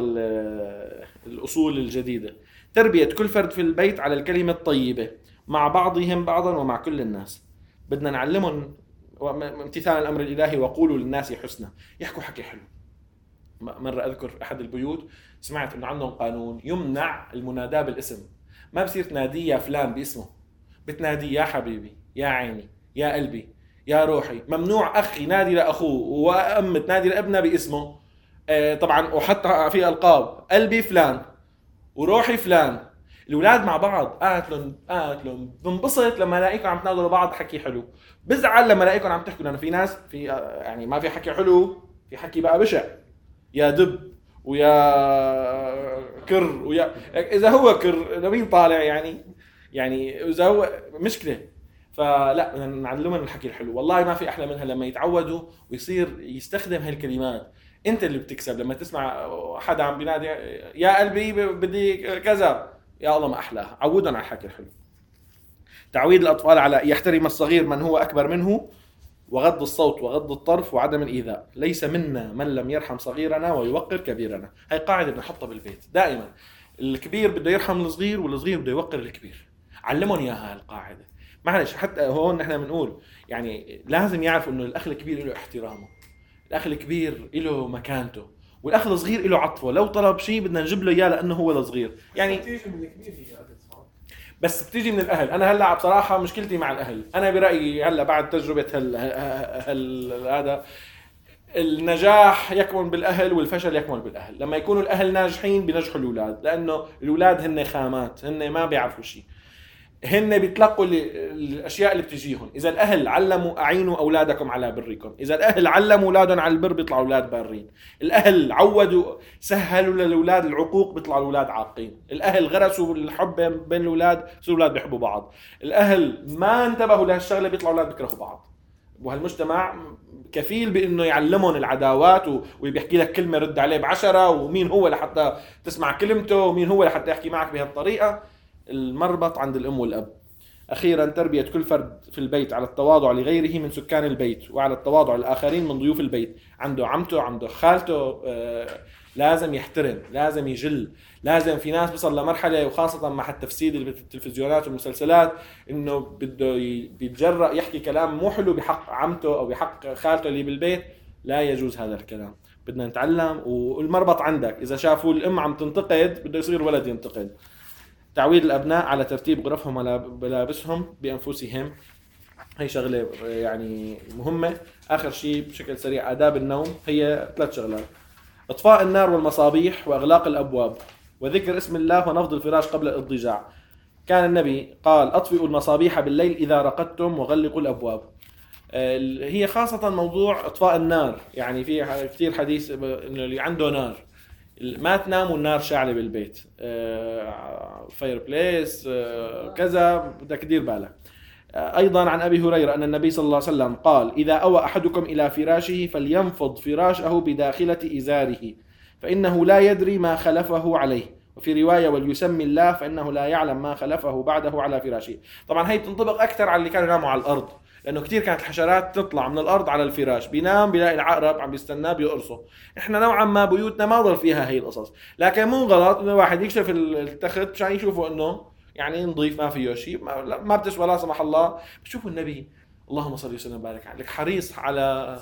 الاصول الجديده. تربيه كل فرد في البيت على الكلمه الطيبه مع بعضهم بعضا ومع كل الناس. بدنا نعلمهم امتثال الامر الالهي وقولوا للناس حسنا، يحكوا حكي حلو. مرة أذكر أحد البيوت سمعت إنه عندهم قانون يمنع المناداة بالاسم. ما بصير تنادي يا فلان باسمه، بتنادي يا حبيبي، يا عيني، يا قلبي، يا روحي. ممنوع أخ ينادي لأخوه وأم تنادي لابنها باسمه. آه طبعا وحتى في ألقاب، قلبي فلان وروحي فلان. الأولاد مع بعض قاتلهم قاتلهم بنبسط لما الاقيكم عم تنادوا لبعض حكي حلو، بزعل لما الاقيكم عم تحكوا. لأنه في ناس في يعني ما في حكي حلو، في حكي بقى بشع، يا دب ويا كر ويا اذا هو كر لمين طالع يعني يعني اذا هو مشكله. فلا بدنا نعلمهم الحكي الحلو. والله ما في احلى منها لما يتعودوا ويصير يستخدم هالكلمات. انت اللي بتكسب لما تسمع حدا عم بينادي يا قلبي بدي كذا، يا الله ما احلاها. عودهم على الحكي الحلو. تعويد الاطفال على يحترم الصغير من هو اكبر منه، وغض الصوت وغض الطرف وعدم الإيذاء. ليس منا من لم يرحم صغيرنا ويوقر كبيرنا. هاي قاعدة بنحطها بالبيت دائما. الكبير بده يرحم الصغير والصغير بده يوقر الكبير. علمهم إياها القاعدة. معلش حتى هون نحن بنقول يعني لازم يعرفوا إنه الأخ الكبير له احترامه، الأخ الكبير له مكانته، والأخ الصغير له عطفه. لو طلب شيء بدنا نجيب له إياه لأنه هو الصغير. يعني بس بتيجي من الاهل. انا هلا بصراحه مشكلتي مع الاهل. انا برايي هلا بعد تجربه هال هال هذا النجاح يكمن بالاهل والفشل يكمن بالاهل. لما يكونوا الاهل ناجحين بينجحوا الاولاد، لانه الاولاد هن خامات، هن ما بيعرفوا شيء، هن بيتلقوا الاشياء اللي بتجيهم. اذا الاهل علموا اعينوا اولادكم على بركم، اذا الاهل علموا اولادهم على البر بيطلعوا اولاد بارين. الاهل عودوا سهلوا للاولاد العقوق بيطلعوا اولاد عاقين. الاهل غرسوا الحب بين الاولاد بصيروا الاولاد بيحبوا بعض. الاهل ما انتبهوا لهالشغله بيطلعوا اولاد بيكرهوا بعض. وهالمجتمع كفيل بانه يعلمهم العداوات، وبيحكي لك كلمه رد عليه بعشرة، ومين هو لحتى تسمع كلمته، ومين هو لحتى يحكي معك بهالطريقه. المربط عند الأم والأب. أخيرا تربية كل فرد في البيت على التواضع لغيره من سكان البيت، وعلى التواضع للآخرين من ضيوف البيت. عنده عمته، عنده خالته، آه لازم يحترم، لازم يجل. لازم في ناس بيصل لمرحلة وخاصة مع التفسيد التلفزيونات والمسلسلات إنه بده بيتجرأ يحكي كلام مو حلو بحق عمته أو بحق خالته اللي بالبيت. لا يجوز هذا الكلام. بدنا نتعلم. والمربط عندك إذا شافوا الأم عم تنتقد بده يصير ولد ينتقد. تعويد الأبناء على ترتيب غرفهم وملابسهم بأنفسهم. هي شغلة يعني مهمة. آخر شيء بشكل سريع آداب النوم. هي ثلاث شغلات: إطفاء النار والمصابيح وإغلاق الأبواب وذكر اسم الله ونفض الفراش قبل الاضطجاع. كان النبي قال: أطفئوا المصابيح بالليل إذا رقدتم وغلقوا الأبواب. هي خاصة موضوع إطفاء النار. يعني في كثير حديث إنه اللي عنده نار ما تنام والنار شاعلة بالبيت، فاير بليس كذا، بدك تدير بالك. أيضا عن أبي هريرة أن النبي صلى الله عليه وسلم قال: إذا أوى أحدكم إلى فراشه فلينفض فراشه بداخلة إزاره فإنه لا يدري ما خلفه عليه، وفي رواية: وليسمي الله فإنه لا يعلم ما خلفه بعده على فراشه. طبعا هي بتنطبق أكثر على اللي كانوا يناموا على الأرض، لأنه كثير كانت الحشرات تطلع من الأرض على الفراش، بينام بيلاقي العقرب عم بيستناه بيقرصه. إحنا نوعا ما بيوتنا ما ضل فيها هي القصص، لكن مو غلط إنه واحد يكشف التخت مشان يشوفوا إنه يعني نظيف ما فيه شيء، ما, ما بتشوى لا سمح الله. بشوفوا النبي اللهم صل وسلم وبارك عليك حريص على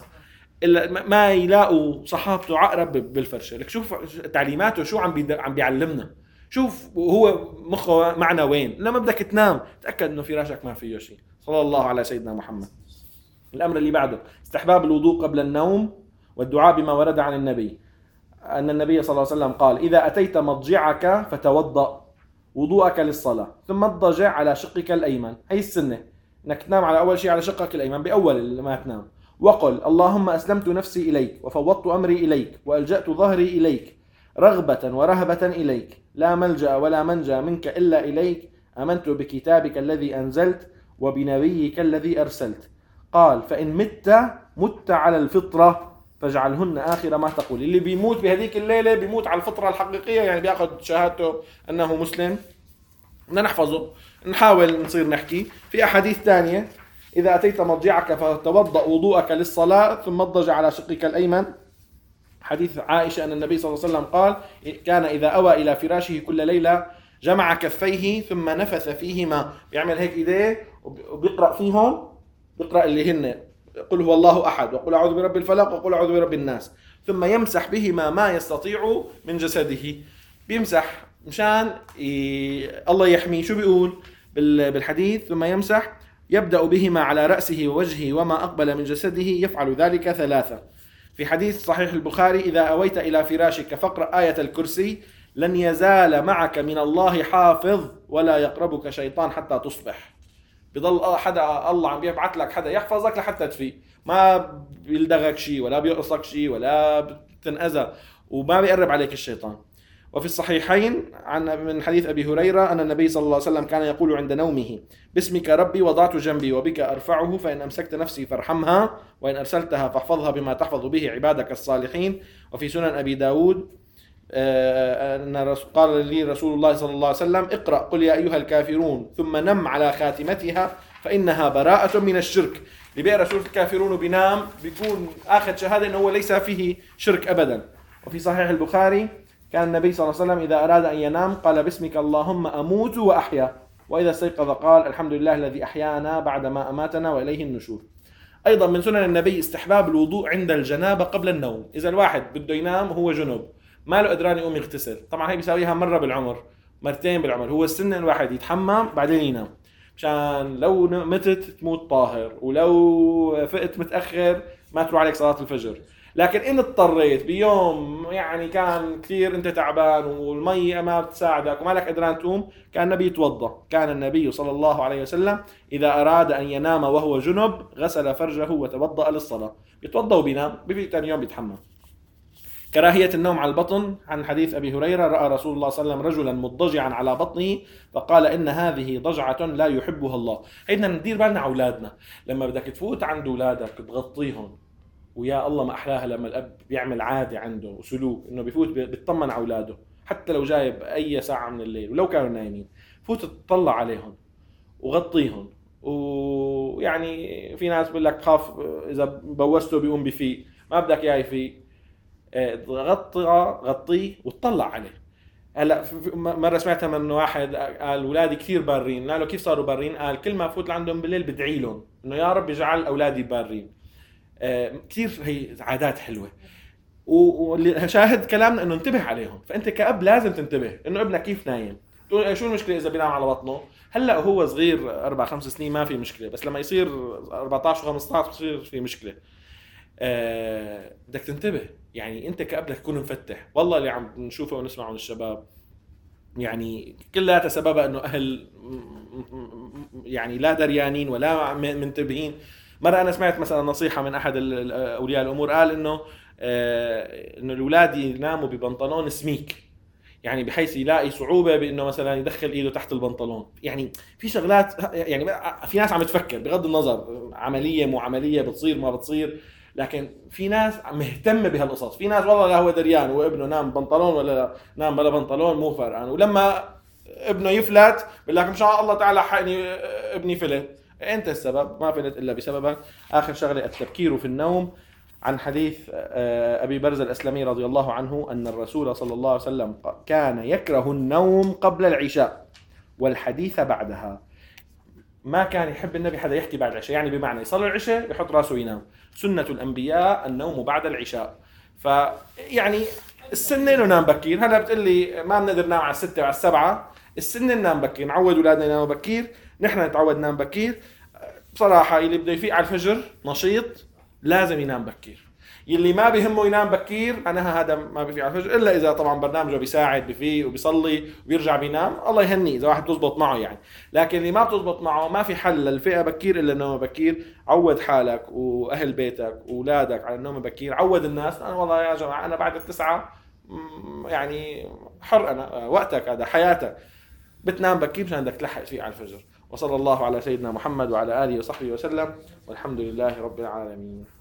ما يلاقوا صحابته عقرب بالفرشه. لك شوف تعليماته شو عم بي عم بيعلمنا، شوف هو مخه معنا وين. لما بدك تنام تاكد انه فراشك ما فيه شيء. صلى الله على سيدنا محمد. الامر اللي بعده استحباب الوضوء قبل النوم والدعاء بما ورد عن النبي ان النبي صلى الله عليه وسلم قال: اذا اتيت مضجعك فتوضأ وضوءك للصلاة ثم اضطجع على شقك الأيمن. هي السنة، انك تنام على أول شيء على شقك الأيمن بأول ما تنام، وقل: اللهم أسلمت نفسي إليك وفوضت أمري إليك وألجأت ظهري إليك رغبة ورهبة إليك، لا ملجأ ولا منجى منك إلا إليك، آمنت بكتابك الذي أنزلت وبنبيك الذي أرسلت. قال: فإن مت مت على الفطرة فاجعلهن آخر ما تقول. اللي بيموت بهذيك الليلة بيموت على الفطرة الحقيقية، يعني بياخذ شهادته أنه مسلم. بدنا نحفظه، نحاول نصير نحكي. في أحاديث ثانية: إذا أتيت مضجعك فتوضأ وضوءك للصلاة ثم اضطجع على شقك الأيمن. حديث عائشة أن النبي صلى الله عليه وسلم قال: كان إذا أوى إلى فراشه كل ليلة جمع كفيه ثم نفث فيهما. بيعمل هيك إيديه وبيقرأ فيهم، بيقرأ اللي هن قل هو الله أحد وقل أعوذ برب الفلق وقل أعوذ برب الناس، ثم يمسح بهما ما يستطيع من جسده. بيمسح مشان الله يحميه. شو بيقول بالحديث؟ ثم يمسح يبدأ بهما على رأسه ووجهه وما أقبل من جسده، يفعل ذلك ثلاثة. في حديث صحيح البخاري: إذا أويت إلى فراشك فاقرأ آية الكرسي لن يزال معك من الله حافظ ولا يقربك شيطان حتى تصبح. بضل حدا الله عم بيبعث لك حدا يحفظك لحتى تفيق، ما بيلدغك شيء ولا بيقرصك شيء ولا بتنأذى وما بيقرب عليك الشيطان. وفي الصحيحين عن من حديث أبي هريرة أن النبي صلى الله عليه وسلم كان يقول عند نومه: باسمك ربي وضعت جنبي وبك أرفعه، فإن أمسكت نفسي فارحمها وإن أرسلتها فاحفظها بما تحفظ به عبادك الصالحين. وفي سنن أبي داود أن قال لي رسول الله صلى الله عليه وسلم: اقرأ قل يا أيها الكافرون ثم نم على خاتمتها فإنها براءة من الشرك. اللي بيقرأ سورة الكافرون وبينام بيكون آخذ شهادة أنه هو ليس فيه شرك أبدا. وفي صحيح البخاري كان النبي صلى الله عليه وسلم إذا أراد أن ينام قال: باسمك اللهم أموت وأحيا، وإذا استيقظ قال: الحمد لله الذي أحيانا بعدما أماتنا وإليه النشور. أيضا من سنن النبي استحباب الوضوء عند الجنابة قبل النوم. إذا الواحد بده ينام وهو جنب ما له قدران يقوم يغتسل، طبعا هي بيساويها مرة بالعمر مرتين بالعمر، هو السنة الواحد يتحمم بعدين ينام، مشان لو متت تموت طاهر، ولو فقت متأخر ما تروح عليك صلاة الفجر. لكن إن اضطريت بيوم يعني كان كثير أنت تعبان والمية ما بتساعدك وما لك قدران تقوم، كان النبي يتوضأ. كان النبي صلى الله عليه وسلم إذا أراد أن ينام وهو جنب غسل فرجه وتوضأ للصلاة. يتوضأ وبينام، بيفيق ثاني يوم بيتحمم. كراهية النوم على البطن. عن حديث أبي هريرة: رأى رسول الله صلى الله عليه وسلم رجلا مضجعا على بطنه فقال: إن هذه ضجعة لا يحبها الله. هيدنا ندير بالنا على أولادنا، لما بدك تفوت عند أولادك تغطيهم، ويا الله ما أحلاها لما الأب بيعمل عادة عنده وسلوك إنه بيفوت بيطمن على أولاده حتى لو جايب أي ساعة من الليل ولو كانوا نايمين، فوت تطلع عليهم وغطيهم. ويعني في ناس بيقول لك خاف إذا بوسته بيقوم بفيق، ما بدك إياه يفيق، غطي غطيه وتطلع عليه. هلا مره سمعتها من واحد قال: اولادي كثير بارين. قال له: كيف صاروا بارين؟ قال: كل ما افوت عندهم بالليل بدعي لهم انه يا رب يجعل اولادي بارين. آه كثير هي عادات حلوه، واللي شاهد كلامنا انه انتبه عليهم. فانت كأب لازم تنتبه انه ابنك كيف نايم. تقول شو المشكله اذا بينام على بطنه؟ هلا هو صغير أربع خمس سنين ما في مشكله، بس لما يصير أربعة عشر وخمسة عشر بصير في مشكله. آه بدك تنتبه، يعني انت كأب بدك تكون مفتح. والله اللي عم نشوفه ونسمعه من الشباب يعني كلها سببها انه اهل يعني لا دريانين ولا منتبهين. مره انا سمعت مثلا نصيحه من احد اولياء الامور، قال انه آه انه الاولاد يناموا ببنطلون سميك، يعني بحيث يلاقي صعوبة بانه مثلا يدخل ايده تحت البنطلون. يعني في شغلات، يعني في ناس عم تفكر بغض النظر عملية مو عملية، بتصير ما بتصير، لكن في ناس مهتمة بهالقصص. في ناس والله لا هو دريان وابنه نام بنطلون ولا نام بلا بنطلون مو فرقان، ولما ابنه يفلت بقول لك ان شاء الله تعالى حقني ابني فلت. انت السبب، ما فلت الا بسببك. اخر شغله التبكير في النوم. عن حديث ابي برزة الاسلمي رضي الله عنه ان الرسول صلى الله عليه وسلم كان يكره النوم قبل العشاء والحديث بعدها. ما كان يحب النبي حدا يحكي بعد العشاء، يعني بمعنى يصلي العشاء يحط راسه ينام. سنة الانبياء النوم بعد العشاء. فيعني السنة انه نام بكير. هلا بتقول لي ما بنقدر ننام على الستة وعلى السبعة، السنة ننام بكير، نعود اولادنا يناموا بكير، نحن نتعود ننام بكير. بصراحة اللي بده يفيق على الفجر نشيط لازم ينام بكير. يلي ما بيهمه ينام بكير انا هذا ما بيفيق على الفجر، الا اذا طبعا برنامجه بيساعد بفيق وبيصلي وبيرجع بينام، الله يهنيه اذا واحد بتزبط معه يعني. لكن اللي ما بتزبط معه ما في حل للفئة بكير الا النوم بكير. عود حالك واهل بيتك واولادك على النوم بكير. عود الناس. انا والله يا جماعه انا بعد التسعة يعني حر، انا وقتك هذا حياتك، بتنام بكير مشان بدك تلحق فيه على الفجر. وصلى الله على سيدنا محمد وعلى آله وصحبه وسلم، والحمد لله رب العالمين.